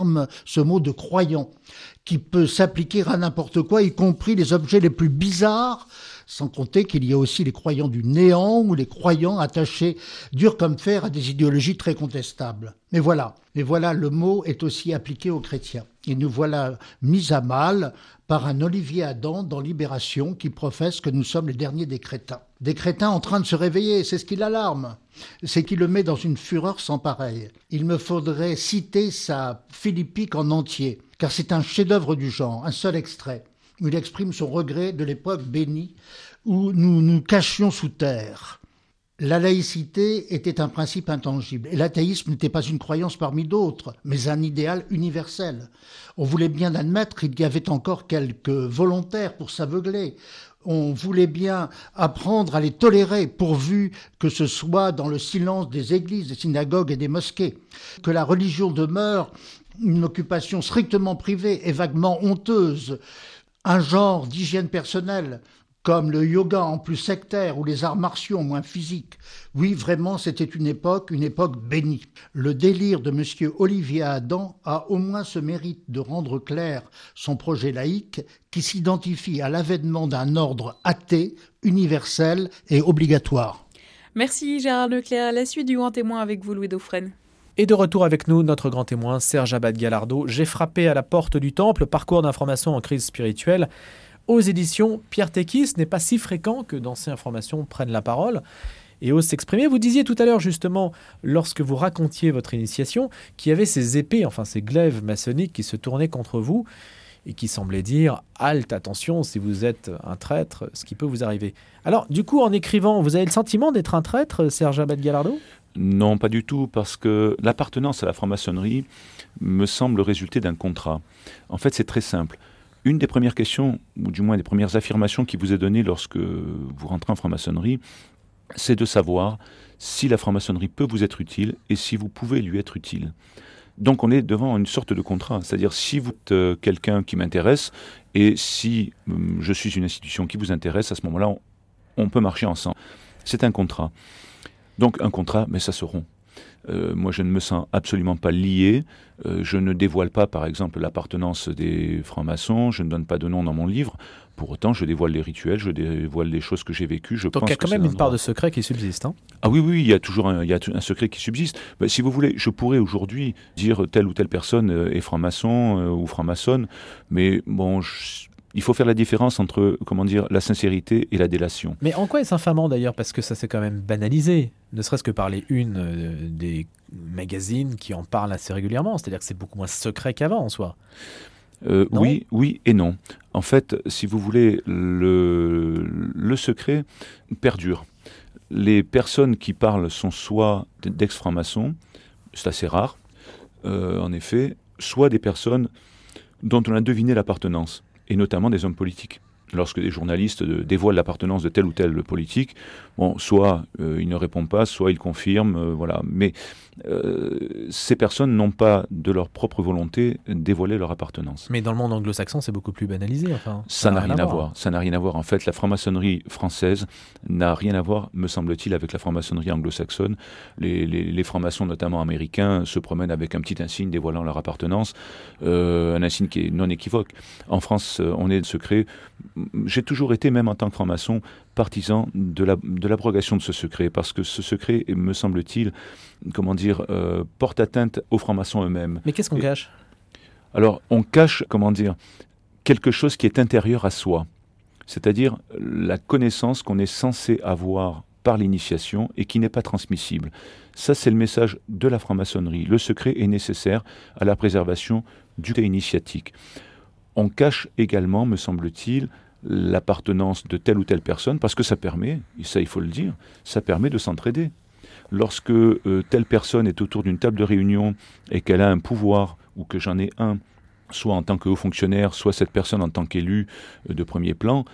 Speaker 13: ce mot de croyant, qui peut s'appliquer à n'importe quoi, y compris les objets les plus bizarres, sans compter qu'il y a aussi les croyants du néant ou les croyants attachés dur comme fer à des idéologies très contestables. Mais voilà, le mot est aussi appliqué aux chrétiens. Et nous voilà mis à mal par un Olivier Adam dans Libération qui professe que nous sommes les derniers des crétins. Des crétins en train de se réveiller, c'est ce qui l'alarme. C'est qui le met dans une fureur sans pareille. Il me faudrait citer sa Philippique en entier, car c'est un chef-d'œuvre du genre, un seul extrait, où il exprime son regret de l'époque bénie où nous nous cachions sous terre. La laïcité était un principe intangible, et l'athéisme n'était pas une croyance parmi d'autres, mais un idéal universel. On voulait bien admettre qu'il y avait encore quelques volontaires pour s'aveugler. On voulait bien apprendre à les tolérer, pourvu que ce soit dans le silence des églises, des synagogues et des mosquées. Que la religion demeure une occupation strictement privée et vaguement honteuse, un genre d'hygiène personnelle, comme le yoga en plus sectaire ou les arts martiaux moins physiques. Oui, vraiment, c'était une époque bénie. Le délire de M. Olivier Adam a au moins ce mérite de rendre clair son projet laïque qui s'identifie à l'avènement d'un ordre athée, universel et obligatoire.
Speaker 12: Merci Gérard Leclerc. La suite du Grand Témoin avec vous, Louis Dauphren.
Speaker 3: Et de retour avec nous, notre grand témoin, Serge Abad-Galardeau. J'ai frappé à la porte du temple, parcours d'information en crise spirituelle. Aux éditions Pierre Téquis, ce n'est pas si fréquent que d'anciens formations prennent la parole et osent s'exprimer. Vous disiez tout à l'heure justement, lorsque vous racontiez votre initiation, qu'il y avait ces épées, enfin ces glaives maçonniques qui se tournaient contre vous et qui semblaient dire « halte, attention, si vous êtes un traître, ce qui peut vous arriver ». Alors du coup, en écrivant, vous avez le sentiment d'être un traître, Serge Abad-Galardeau ?
Speaker 4: Non, pas du tout, parce que l'appartenance à la franc-maçonnerie me semble résulter d'un contrat. En fait, c'est très simple. Une des premières questions, ou du moins des premières affirmations qui vous est donnée lorsque vous rentrez en franc-maçonnerie, c'est de savoir si la franc-maçonnerie peut vous être utile et si vous pouvez lui être utile. Donc on est devant une sorte de contrat, c'est-à-dire si vous êtes quelqu'un qui m'intéresse et si je suis une institution qui vous intéresse, à ce moment-là, on peut marcher ensemble. C'est un contrat. Donc un contrat, mais ça se rompt. Moi, je ne me sens absolument pas lié. Je ne dévoile pas, par exemple, l'appartenance des francs-maçons. Je ne donne pas de nom dans mon livre. Pour autant, je dévoile les rituels, je dévoile les choses que j'ai vécues.
Speaker 3: Donc il y a quand même une part de secret qui subsiste. Hein ?
Speaker 4: Ah oui, il y a toujours un secret qui subsiste. Ben, si vous voulez, je pourrais aujourd'hui dire telle ou telle personne est franc-maçon ou franc-maçonne, mais bon... Il faut faire la différence entre, la sincérité et la délation.
Speaker 3: Mais en quoi est-ce infamant d'ailleurs ? Parce que ça s'est quand même banalisé, ne serait-ce que par les unes des magazines qui en parlent assez régulièrement. C'est-à-dire que c'est beaucoup moins secret qu'avant en soi.
Speaker 4: Oui et non. En fait, si vous voulez, le secret perdure. Les personnes qui parlent sont soit d'ex-francs-maçons, c'est assez rare, en effet, soit des personnes dont on a deviné l'appartenance. Et notamment des hommes politiques. Lorsque des journalistes dévoilent l'appartenance de tel ou tel politique, bon, soit ils ne répondent pas, soit ils confirment, voilà. Mais ces personnes n'ont pas, de leur propre volonté, dévoilé leur appartenance.
Speaker 3: Mais dans le monde anglo-saxon, c'est beaucoup plus banalisé. Enfin,
Speaker 4: ça n'a rien à voir. Ça n'a rien à voir. En fait, la franc-maçonnerie française n'a rien à voir, me semble-t-il, avec la franc-maçonnerie anglo-saxonne. Les francs-maçons, notamment américains, se promènent avec un petit insigne dévoilant leur appartenance, un insigne qui est non équivoque. En France, on est secret. J'ai toujours été, même en tant que franc-maçon, partisan de l'abrogation de ce secret, parce que ce secret, me semble-t-il, porte atteinte aux francs-maçons eux-mêmes.
Speaker 3: Mais qu'est-ce qu'on cache ?
Speaker 4: Alors, on cache, quelque chose qui est intérieur à soi, c'est-à-dire la connaissance qu'on est censé avoir par l'initiation et qui n'est pas transmissible. Ça, c'est le message de la franc-maçonnerie. Le secret est nécessaire à la préservation du côté initiatique. On cache également, me semble-t-il, l'appartenance de telle ou telle personne, parce que ça permet, et ça il faut le dire, ça permet de s'entraider. Lorsque telle personne est autour d'une table de réunion et qu'elle a un pouvoir, ou que j'en ai un, soit en tant que haut fonctionnaire, soit cette personne en tant qu'élu de premier plan,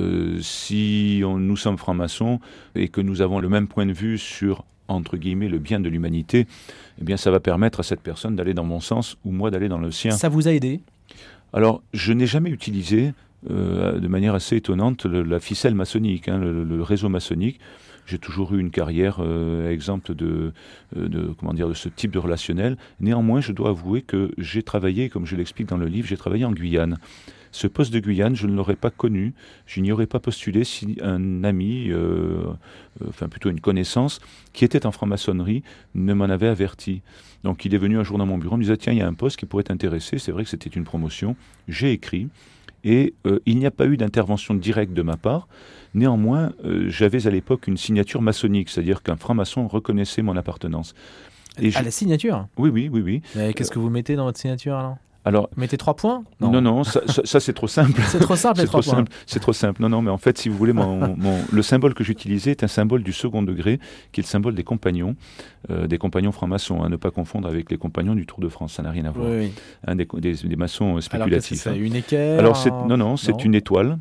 Speaker 4: si nous sommes francs-maçons et que nous avons le même point de vue sur, entre guillemets, le bien de l'humanité, eh bien ça va permettre à cette personne d'aller dans mon sens ou moi d'aller dans le sien.
Speaker 3: Ça vous a aidé ?
Speaker 4: Alors, je n'ai jamais utilisé de manière assez étonnante la ficelle maçonnique, le réseau maçonnique. J'ai toujours eu une carrière exempte de ce type de relationnel. Néanmoins, je dois avouer que j'ai travaillé, comme je l'explique dans le livre, j'ai travaillé en Guyane. Ce poste de Guyane, je ne l'aurais pas connu, je n'y aurais pas postulé si un ami, plutôt une connaissance, qui était en franc-maçonnerie, ne m'en avait averti. Donc il est venu un jour dans mon bureau, il me disait « Tiens, il y a un poste qui pourrait t'intéresser ». C'est vrai que c'était une promotion. J'ai écrit et il n'y a pas eu d'intervention directe de ma part. Néanmoins, j'avais à l'époque une signature maçonnique, c'est-à-dire qu'un franc-maçon reconnaissait mon appartenance.
Speaker 3: La signature ?
Speaker 4: Oui.
Speaker 3: Mais qu'est-ce que vous mettez dans votre signature alors ?
Speaker 4: Alors,
Speaker 3: vous mettez 3 points ?
Speaker 4: Non, ça c'est trop simple.
Speaker 3: C'est trop simple, les 3 points.
Speaker 4: C'est trop simple. Non, mais en fait, si vous voulez, le symbole que j'utilisais est un symbole du second degré, qui est le symbole des compagnons francs-maçons, à ne pas confondre avec les compagnons du Tour de France, ça n'a rien à voir.
Speaker 3: Oui.
Speaker 4: Des maçons spéculatifs.
Speaker 3: Alors, c'est une équerre ?
Speaker 4: Alors, c'est une étoile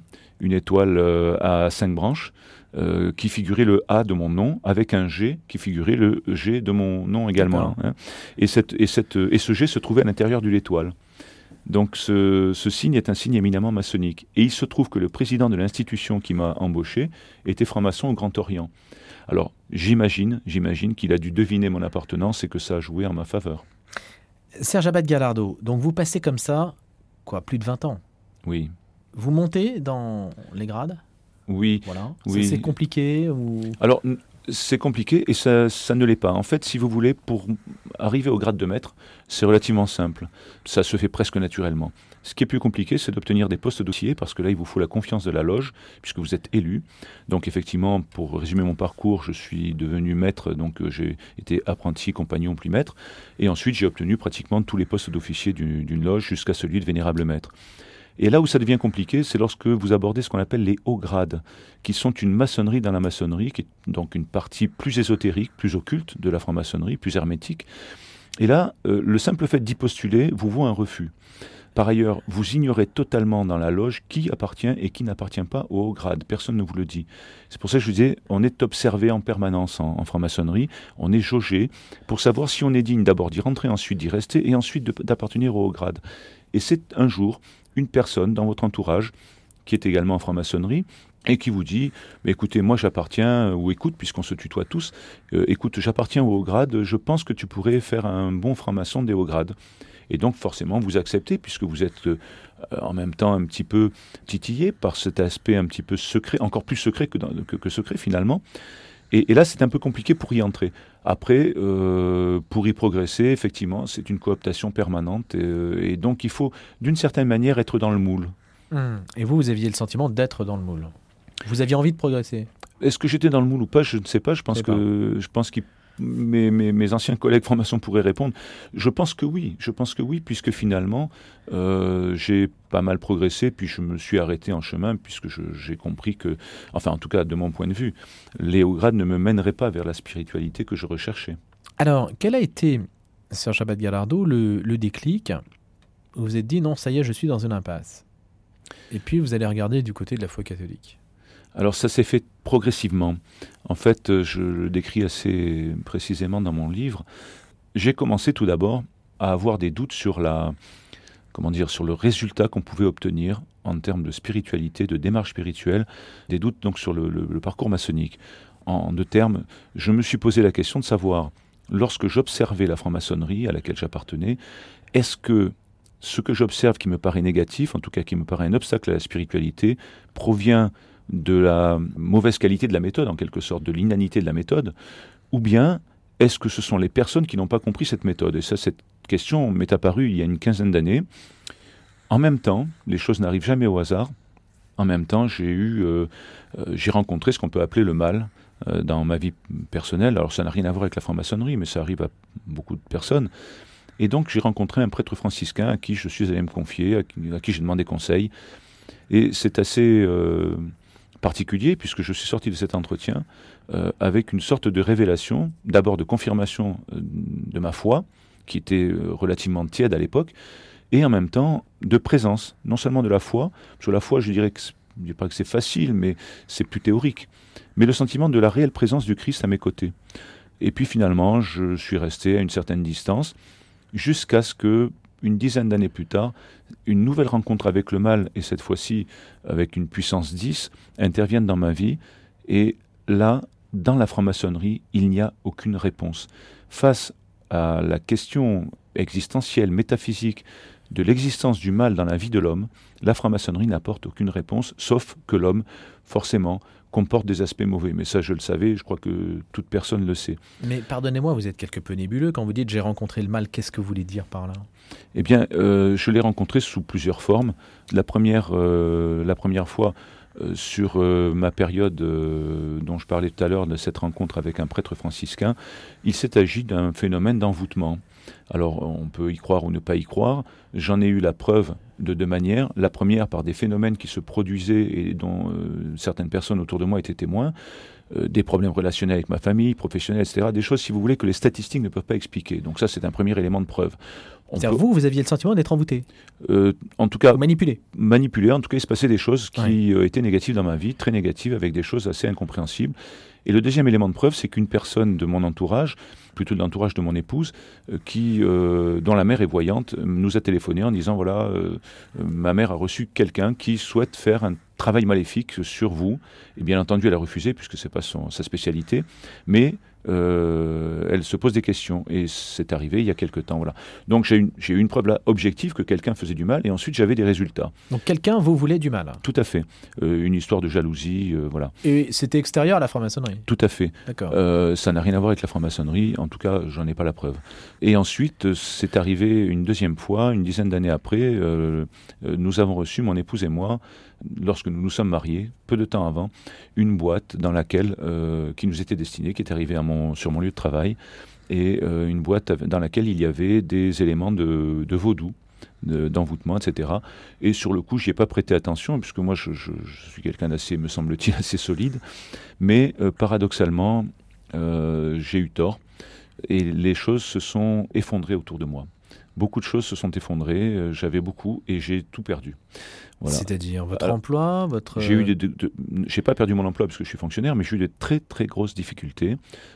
Speaker 4: à 5 branches. Qui figurait le A de mon nom, avec un G qui figurait le G de mon nom également. Et ce G se trouvait à l'intérieur de l'étoile. Donc ce signe est un signe éminemment maçonnique. Et il se trouve que le président de l'institution qui m'a embauché était franc-maçon au Grand Orient. Alors j'imagine qu'il a dû deviner mon appartenance et que ça a joué en ma faveur.
Speaker 3: Serge Abad Gallardo, donc vous passez comme ça, plus de 20 ans.
Speaker 4: Oui.
Speaker 3: Vous montez dans les grades ?
Speaker 4: Oui.
Speaker 3: Voilà.
Speaker 4: Oui.
Speaker 3: C'est compliqué ou...
Speaker 4: Alors, c'est compliqué et ça ne l'est pas. En fait, si vous voulez, pour arriver au grade de maître, c'est relativement simple. Ça se fait presque naturellement. Ce qui est plus compliqué, c'est d'obtenir des postes d'officier, parce que là, il vous faut la confiance de la loge, puisque vous êtes élu. Donc, effectivement, pour résumer mon parcours, je suis devenu maître, donc j'ai été apprenti, compagnon, puis maître. Et ensuite, j'ai obtenu pratiquement tous les postes d'officier d'une loge, jusqu'à celui de vénérable maître. Et là où ça devient compliqué, c'est lorsque vous abordez ce qu'on appelle les hauts grades, qui sont une maçonnerie dans la maçonnerie, qui est donc une partie plus ésotérique, plus occulte de la franc-maçonnerie, plus hermétique. Et là, le simple fait d'y postuler vous vaut un refus. Par ailleurs, vous ignorez totalement dans la loge qui appartient et qui n'appartient pas au haut grade. Personne ne vous le dit. C'est pour ça que je vous disais, on est observé en permanence en franc-maçonnerie, on est jaugé pour savoir si on est digne d'abord d'y rentrer, ensuite d'y rester et ensuite d'appartenir au haut grade. Et c'est un jour une personne dans votre entourage qui est également en franc-maçonnerie et qui vous dit « écoutez, moi j'appartiens, ou écoute, puisqu'on se tutoie tous, écoute, j'appartiens au haut grade, je pense que tu pourrais faire un bon franc-maçon des hauts grades. » Et donc forcément vous acceptez, puisque vous êtes en même temps un petit peu titillé par cet aspect un petit peu secret, encore plus secret que secret finalement. Et là, c'est un peu compliqué pour y entrer. Après, pour y progresser, effectivement, c'est une cooptation permanente. Et donc, il faut, d'une certaine manière, être dans le moule.
Speaker 3: Et vous aviez le sentiment d'être dans le moule. Vous aviez envie de progresser.
Speaker 4: Est-ce que j'étais dans le moule ou pas ? Je ne sais pas. Je pense que mes anciens collègues francs-maçons pourraient répondre. Je pense que oui, puisque finalement, j'ai pas mal progressé, puis je me suis arrêté en chemin, puisque j'ai compris que, enfin en tout cas de mon point de vue, les hauts grades ne me mèneraient pas vers la spiritualité que je recherchais.
Speaker 3: Alors, quel a été, Serge Abad Gallardo, le déclic où vous vous êtes dit, non, ça y est, je suis dans une impasse. Et puis vous allez regarder du côté de la foi catholique.
Speaker 4: Alors ça s'est fait progressivement. En fait, je le décris assez précisément dans mon livre. J'ai commencé tout d'abord à avoir des doutes sur sur le résultat qu'on pouvait obtenir en termes de spiritualité, de démarche spirituelle, des doutes donc sur le parcours maçonnique. En 2 termes, je me suis posé la question de savoir, lorsque j'observais la franc-maçonnerie à laquelle j'appartenais, est-ce que ce que j'observe qui me paraît négatif, en tout cas qui me paraît un obstacle à la spiritualité, provient de la mauvaise qualité de la méthode, en quelque sorte, de l'inanité de la méthode, ou bien est-ce que ce sont les personnes qui n'ont pas compris cette méthode ? Et ça, cette question m'est apparue il y a une 15aine d'années. En même temps, les choses n'arrivent jamais au hasard. En même temps, j'ai rencontré ce qu'on peut appeler le mal dans ma vie personnelle. Alors ça n'a rien à voir avec la franc-maçonnerie, mais ça arrive à beaucoup de personnes. Et donc j'ai rencontré un prêtre franciscain à qui je suis allé me confier, à qui j'ai demandé conseil. Et c'est assez particulier, puisque je suis sorti de cet entretien avec une sorte de révélation, d'abord de confirmation de ma foi, qui était relativement tiède à l'époque, et en même temps de présence, non seulement de la foi, parce que la foi, je dirais pas que c'est facile, mais c'est plus théorique, mais le sentiment de la réelle présence du Christ à mes côtés. Et puis finalement, je suis resté à une certaine distance, jusqu'à ce que une dizaine d'années plus tard, une nouvelle rencontre avec le mal, et cette fois-ci avec une puissance 10, interviennent dans ma vie. Et là, dans la franc-maçonnerie, il n'y a aucune réponse. Face à la question existentielle, métaphysique, de l'existence du mal dans la vie de l'homme, la franc-maçonnerie n'apporte aucune réponse, sauf que l'homme, forcément, comporte des aspects mauvais. Mais ça, je le savais, je crois que toute personne le sait.
Speaker 3: Mais pardonnez-moi, vous êtes quelque peu nébuleux. Quand vous dites « j'ai rencontré le mal », qu'est-ce que vous voulez dire par là ?
Speaker 4: Eh bien, je l'ai rencontré sous plusieurs formes. La première fois, sur ma période dont je parlais tout à l'heure, de cette rencontre avec un prêtre franciscain, il s'est agi d'un phénomène d'envoûtement. Alors, on peut y croire ou ne pas y croire. J'en ai eu la preuve de deux manières. La première, par des phénomènes qui se produisaient et dont certaines personnes autour de moi étaient témoins, des problèmes relationnels avec ma famille, professionnels, etc. Des choses, si vous voulez, que les statistiques ne peuvent pas expliquer. Donc ça, c'est un premier élément de preuve.
Speaker 3: C'est-à-dire vous aviez le sentiment d'être envoûté
Speaker 4: en tout cas,
Speaker 3: manipulé.
Speaker 4: En tout cas, il se passait des choses qui étaient négatives dans ma vie, très négatives, avec des choses assez incompréhensibles. Et le deuxième élément de preuve, c'est qu'une personne de mon entourage, plutôt de l'entourage de mon épouse, dont la mère est voyante, nous a téléphoné en disant, voilà, ma mère a reçu quelqu'un qui souhaite faire un travail maléfique sur vous. Et bien entendu, elle a refusé, puisque ce n'est pas sa spécialité. Mais elle se pose des questions. Et c'est arrivé il y a quelque temps. Voilà. Donc j'ai eu une preuve là, objective que quelqu'un faisait du mal. Et ensuite, j'avais des résultats.
Speaker 3: Donc quelqu'un vous voulait du mal.
Speaker 4: Tout à fait. Une histoire de jalousie, voilà.
Speaker 3: Et c'était extérieur à la franc-maçonnerie.
Speaker 4: Tout à fait.
Speaker 3: D'accord.
Speaker 4: Ça n'a rien à voir avec la franc-maçonnerie. En tout cas, j'en ai pas la preuve. Et ensuite, c'est arrivé une deuxième fois, une dizaine d'années après. Nous avons reçu, mon épouse et moi, lorsque nous nous sommes mariés, peu de temps avant, une boîte dans laquelle, qui nous était destinée, qui est arrivée sur mon lieu de travail, et une boîte dans laquelle il y avait des éléments de vaudou, d'envoûtement, etc. Et sur le coup, je n'y ai pas prêté attention, puisque moi, je suis quelqu'un d'assez, me semble-t-il, assez solide. Mais paradoxalement, j'ai eu tort, et les choses se sont effondrées autour de moi. Beaucoup de choses se sont effondrées, j'avais beaucoup, et j'ai tout perdu. Voilà.
Speaker 3: C'est-à-dire votre emploi,
Speaker 4: J'ai pas perdu mon emploi parce que je suis fonctionnaire, mais j'ai eu de très très grosses difficultés.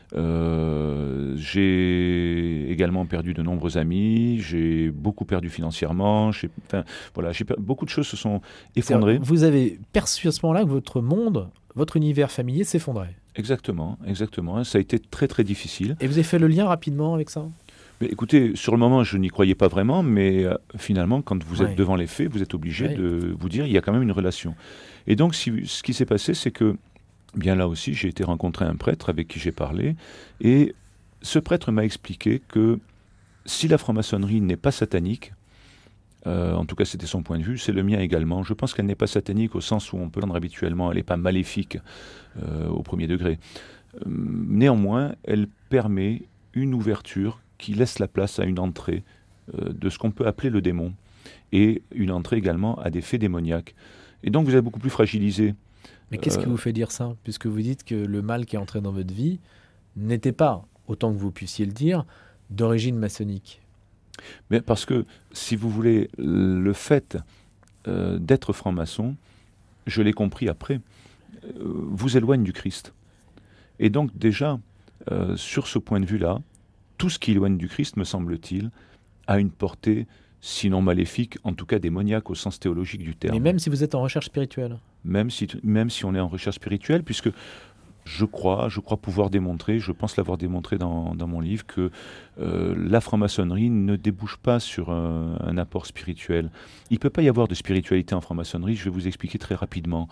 Speaker 4: J'ai également perdu de nombreux amis, j'ai beaucoup perdu financièrement, beaucoup de choses se sont effondrées.
Speaker 3: Vous avez perçu à ce moment-là que votre monde, votre univers familier s'effondrait.
Speaker 4: Exactement. Ça a été très très difficile.
Speaker 3: Et vous avez fait le lien rapidement avec ça ?
Speaker 4: Mais écoutez, sur le moment, je n'y croyais pas vraiment, mais finalement, quand vous êtes devant les faits, vous êtes obligé de vous dire il y a quand même une relation. Et donc, ce qui s'est passé, c'est que, bien là aussi, j'ai été rencontrer un prêtre avec qui j'ai parlé, et ce prêtre m'a expliqué que si la franc-maçonnerie n'est pas satanique, en tout cas c'était son point de vue, c'est le mien également, je pense qu'elle n'est pas satanique au sens où on peut l'entendre habituellement, elle n'est pas maléfique au premier degré. Néanmoins, elle permet une ouverture qui laisse la place à une entrée de ce qu'on peut appeler le démon, et une entrée également à des faits démoniaques. Et donc vous êtes beaucoup plus fragilisé.
Speaker 3: Mais qu'est-ce qui vous fait dire ça ? Puisque vous dites que le mal qui est entré dans votre vie n'était pas, autant que vous puissiez le dire, d'origine maçonnique.
Speaker 4: Mais parce que, si vous voulez, le fait d'être franc-maçon, je l'ai compris après, vous éloigne du Christ. Et donc déjà, sur ce point de vue-là, tout ce qui éloigne du Christ, me semble-t-il, a une portée, sinon maléfique, en tout cas démoniaque au sens théologique du terme.
Speaker 3: Mais même si vous êtes en recherche spirituelle ?
Speaker 4: Même si on est en recherche spirituelle, puisque je crois pouvoir démontrer, je pense l'avoir démontré dans mon livre, que la franc-maçonnerie ne débouche pas sur un apport spirituel. Il ne peut pas y avoir de spiritualité en franc-maçonnerie, je vais vous expliquer très rapidement.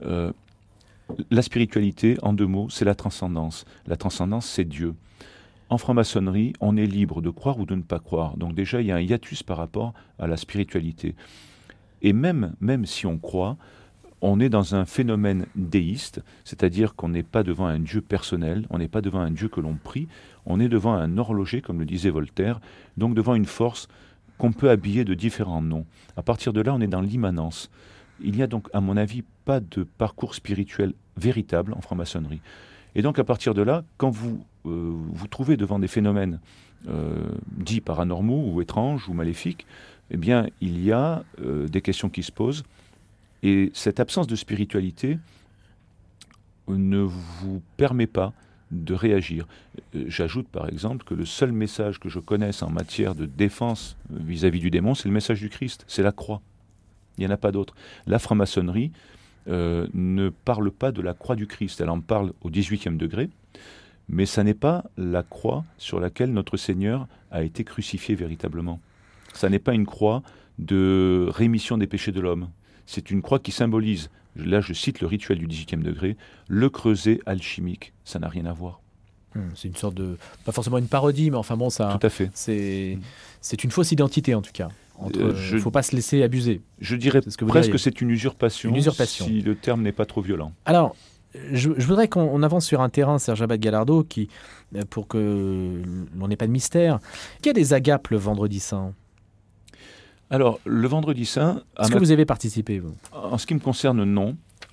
Speaker 4: La spiritualité, en deux mots, c'est la transcendance. La transcendance, c'est Dieu. En franc-maçonnerie, on est libre de croire ou de ne pas croire. Donc déjà, il y a un hiatus par rapport à la spiritualité. Et même si on croit, on est dans un phénomène déiste, c'est-à-dire qu'on n'est pas devant un Dieu personnel, on n'est pas devant un Dieu que l'on prie, on est devant un horloger, comme le disait Voltaire, donc devant une force qu'on peut habiller de différents noms. À partir de là, on est dans l'immanence. Il n'y a donc, à mon avis, pas de parcours spirituel véritable en franc-maçonnerie. Et donc, à partir de là, quand vous vous trouvez devant des phénomènes dits paranormaux ou étranges ou maléfiques, eh bien, il y a des questions qui se posent. Et cette absence de spiritualité ne vous permet pas de réagir. J'ajoute par exemple que le seul message que je connaisse en matière de défense vis-à-vis du démon, c'est le message du Christ, c'est la croix. Il n'y en a pas d'autre. La franc-maçonnerie ne parle pas de la croix du Christ, elle en parle au 18e degré, mais ça n'est pas la croix sur laquelle notre Seigneur a été crucifié véritablement. Ça n'est pas une croix de rémission des péchés de l'homme. C'est une croix qui symbolise, là je cite le rituel du 18e degré, le creuset alchimique. Ça n'a rien à voir.
Speaker 3: C'est une sorte de... pas forcément une parodie, mais enfin bon, ça...
Speaker 4: Tout à fait.
Speaker 3: C'est une fausse identité en tout cas. Il ne faut pas se laisser abuser.
Speaker 4: Je dirais presque que c'est une usurpation, si le terme n'est pas trop violent.
Speaker 3: Alors, je voudrais qu'on avance sur un terrain, Serge Abad-Galardo, pour que l'on n'ait pas de mystère. Qu'il y a des agapes le vendredi saint?
Speaker 4: Alors, le vendredi saint...
Speaker 3: Est-ce que vous avez participé, vous?
Speaker 4: En ce qui me concerne, non.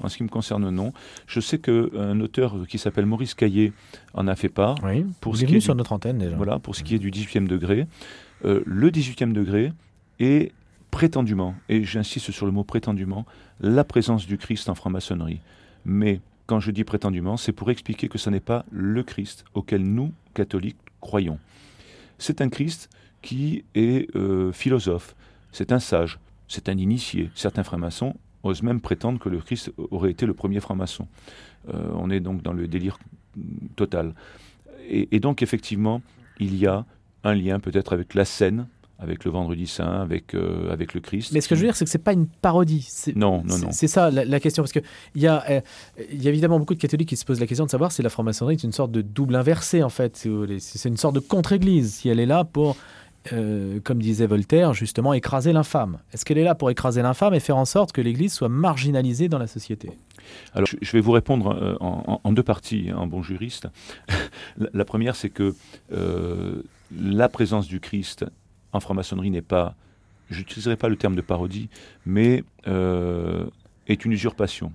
Speaker 4: Je sais qu'un auteur qui s'appelle Maurice Caillé en a fait part.
Speaker 3: Oui, il est venu sur notre antenne déjà.
Speaker 4: Voilà, pour ce qui est du 18e degré. Le 18e degré est prétendument, et j'insiste sur le mot prétendument, la présence du Christ en franc-maçonnerie. Mais quand je dis prétendument, c'est pour expliquer que ce n'est pas le Christ auquel nous, catholiques, croyons. C'est un Christ qui est philosophe, c'est un sage, c'est un initié. Certains francs-maçons osent même prétendre que le Christ aurait été le premier franc-maçon. On est donc dans le délire total. Et donc effectivement, il y a un lien peut-être avec la scène, avec le Vendredi Saint, avec le Christ.
Speaker 3: Mais ce que je veux dire, c'est que ce n'est pas une parodie.
Speaker 4: Non.
Speaker 3: C'est ça la question, parce qu'il y a évidemment beaucoup de catholiques qui se posent la question de savoir si la franc-maçonnerie est une sorte de double inversé, en fait. C'est une sorte de contre-église, si elle est là pour, comme disait Voltaire, justement, écraser l'infâme. Est-ce qu'elle est là pour écraser l'infâme et faire en sorte que l'Église soit marginalisée dans la société?
Speaker 4: Alors, je vais vous répondre en deux parties, en bon juriste. La première, c'est que la présence du Christ en franc-maçonnerie n'est pas, je n'utiliserai pas le terme de parodie, mais est une usurpation.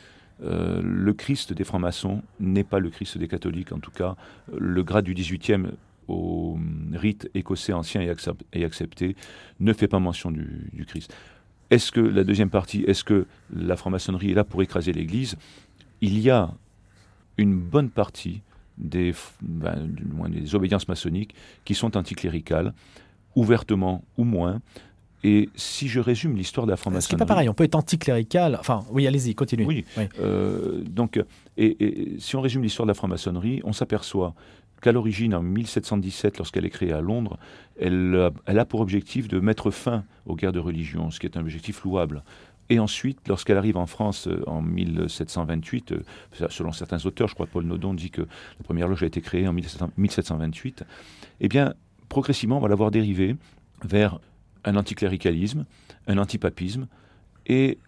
Speaker 4: Le Christ des francs-maçons n'est pas le Christ des catholiques, en tout cas. Le grade du 18e au rite écossais ancien et accepté ne fait pas mention du Christ. Est-ce que, la deuxième partie, est-ce que la franc-maçonnerie est là pour écraser l'Église? Il y a une bonne partie du moins des obédiences maçonniques qui sont anticléricales, ouvertement ou moins. Et si je résume l'histoire de la franc-maçonnerie...
Speaker 3: Ce qui n'est pas pareil, on peut être anticlérical... Enfin, oui, allez-y, continuez.
Speaker 4: Oui. Donc, si on résume l'histoire de la franc-maçonnerie, on s'aperçoit qu'à l'origine, en 1717, lorsqu'elle est créée à Londres, elle a pour objectif de mettre fin aux guerres de religion, ce qui est un objectif louable. Et ensuite, lorsqu'elle arrive en France en 1728, selon certains auteurs, je crois que Paul Naudon dit que la première loge a été créée en 1728, eh bien, progressivement, on va la voir dériver vers un anticléricalisme, un antipapisme, et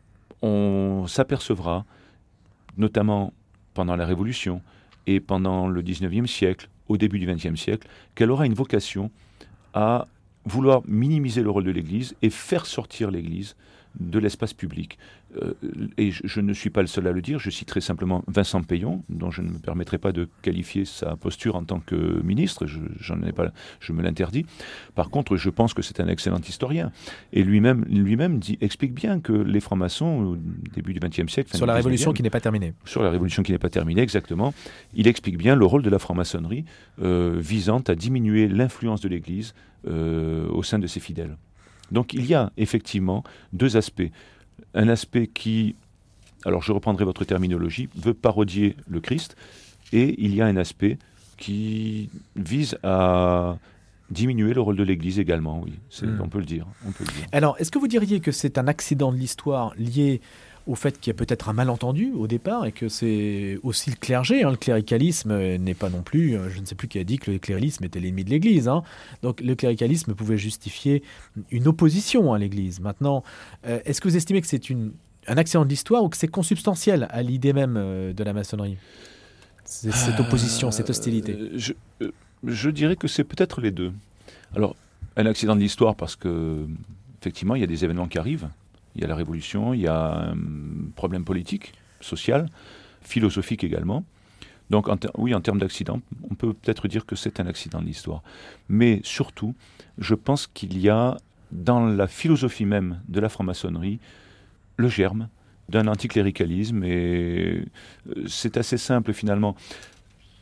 Speaker 4: on s'apercevra, notamment pendant la Révolution et pendant le 19e siècle, au début du 20e siècle, qu'elle aura une vocation à vouloir minimiser le rôle de l'Église et faire sortir l'Église de l'espace public. Et je ne suis pas le seul à le dire, je citerai simplement Vincent Peillon, dont je ne me permettrai pas de qualifier sa posture en tant que ministre, je me l'interdis. Par contre, je pense que c'est un excellent historien. Et lui-même explique bien que les francs-maçons, au début du XXe siècle...
Speaker 3: Sur la Révolution qui n'est pas terminée.
Speaker 4: Sur la Révolution qui n'est pas terminée, exactement. Il explique bien le rôle de la franc-maçonnerie visant à diminuer l'influence de l'Église au sein de ses fidèles. Donc il y a effectivement deux aspects. Un aspect qui, alors je reprendrai votre terminologie, veut parodier le Christ, et il y a un aspect qui vise à diminuer le rôle de l'Église également, oui. On peut le dire.
Speaker 3: Alors, est-ce que vous diriez que c'est un accident de l'histoire lié au fait qu'il y a peut-être un malentendu au départ et que c'est aussi le clergé, le cléricalisme n'est pas non plus, je ne sais plus qui a dit que le cléricalisme était l'ennemi de l'Église, donc le cléricalisme pouvait justifier une opposition à l'Église. Maintenant, est-ce que vous estimez que c'est un accident de l'histoire ou que c'est consubstantiel à l'idée même de la maçonnerie, cette opposition, cette hostilité?
Speaker 4: Je dirais que c'est peut-être les deux. Alors, un accident de l'histoire parce que effectivement, il y a des événements qui arrivent. Il y a la Révolution, il y a un problème politique, social, philosophique également. Donc oui, en termes d'accident, on peut peut-être dire que c'est un accident de l'histoire. Mais surtout, je pense qu'il y a dans la philosophie même de la franc-maçonnerie le germe d'un anticléricalisme. Et c'est assez simple finalement.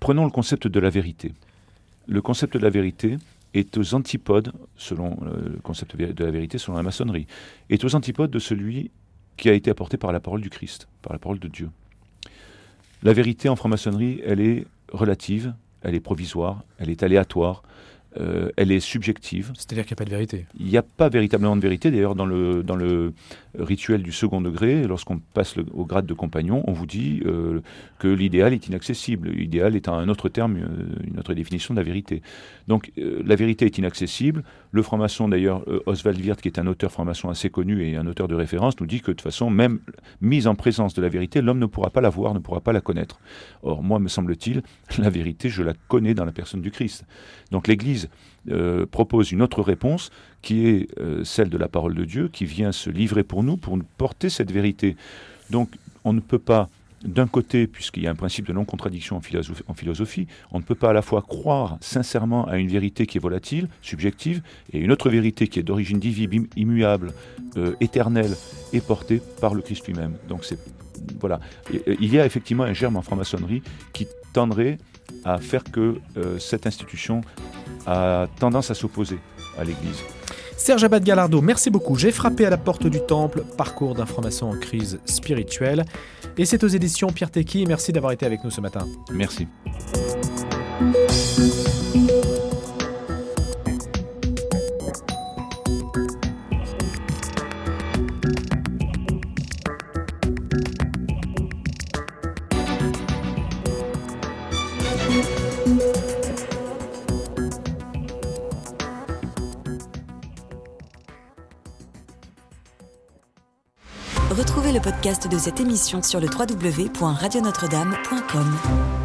Speaker 4: Prenons le concept de la vérité. Le concept de la vérité est aux antipodes, selon le concept de la vérité, selon la maçonnerie, est aux antipodes de celui qui a été apporté par la parole du Christ, par la parole de Dieu. La vérité en franc-maçonnerie, elle est relative, elle est provisoire, elle est aléatoire, elle est subjective.
Speaker 3: C'est-à-dire qu'il n'y a pas de vérité.
Speaker 4: Il n'y a pas véritablement de vérité. D'ailleurs, dans le rituel du second degré, lorsqu'on passe au grade de compagnon, on vous dit que l'idéal est inaccessible. L'idéal est un autre terme, une autre définition de la vérité. Donc, la vérité est inaccessible. Le franc-maçon, d'ailleurs, Oswald Wirth, qui est un auteur franc-maçon assez connu et un auteur de référence, nous dit que de toute façon, même mise en présence de la vérité, l'homme ne pourra pas la voir, ne pourra pas la connaître. Or, moi, me semble-t-il, la vérité, je la connais dans la personne du Christ. Donc, l'Église propose une autre réponse qui est celle de la parole de Dieu, qui vient se livrer pour nous porter cette vérité. Donc, on ne peut pas, d'un côté, puisqu'il y a un principe de non-contradiction en philosophie, on ne peut pas à la fois croire sincèrement à une vérité qui est volatile, subjective, et une autre vérité qui est d'origine divine, immuable, éternelle, et portée par le Christ lui-même. Donc, voilà. Il y a effectivement un germe en franc-maçonnerie qui tendrait à faire que cette institution a tendance à s'opposer à l'Église.
Speaker 3: Serge Abad-Galardo, merci beaucoup. J'ai frappé à la porte du temple, parcours d'un franc-maçon en crise spirituelle. Et c'est aux éditions Pierre Tecky. Merci d'avoir été avec nous ce matin.
Speaker 4: Merci.
Speaker 14: Retrouvez le podcast de cette émission sur le www.radionotre-dame.com.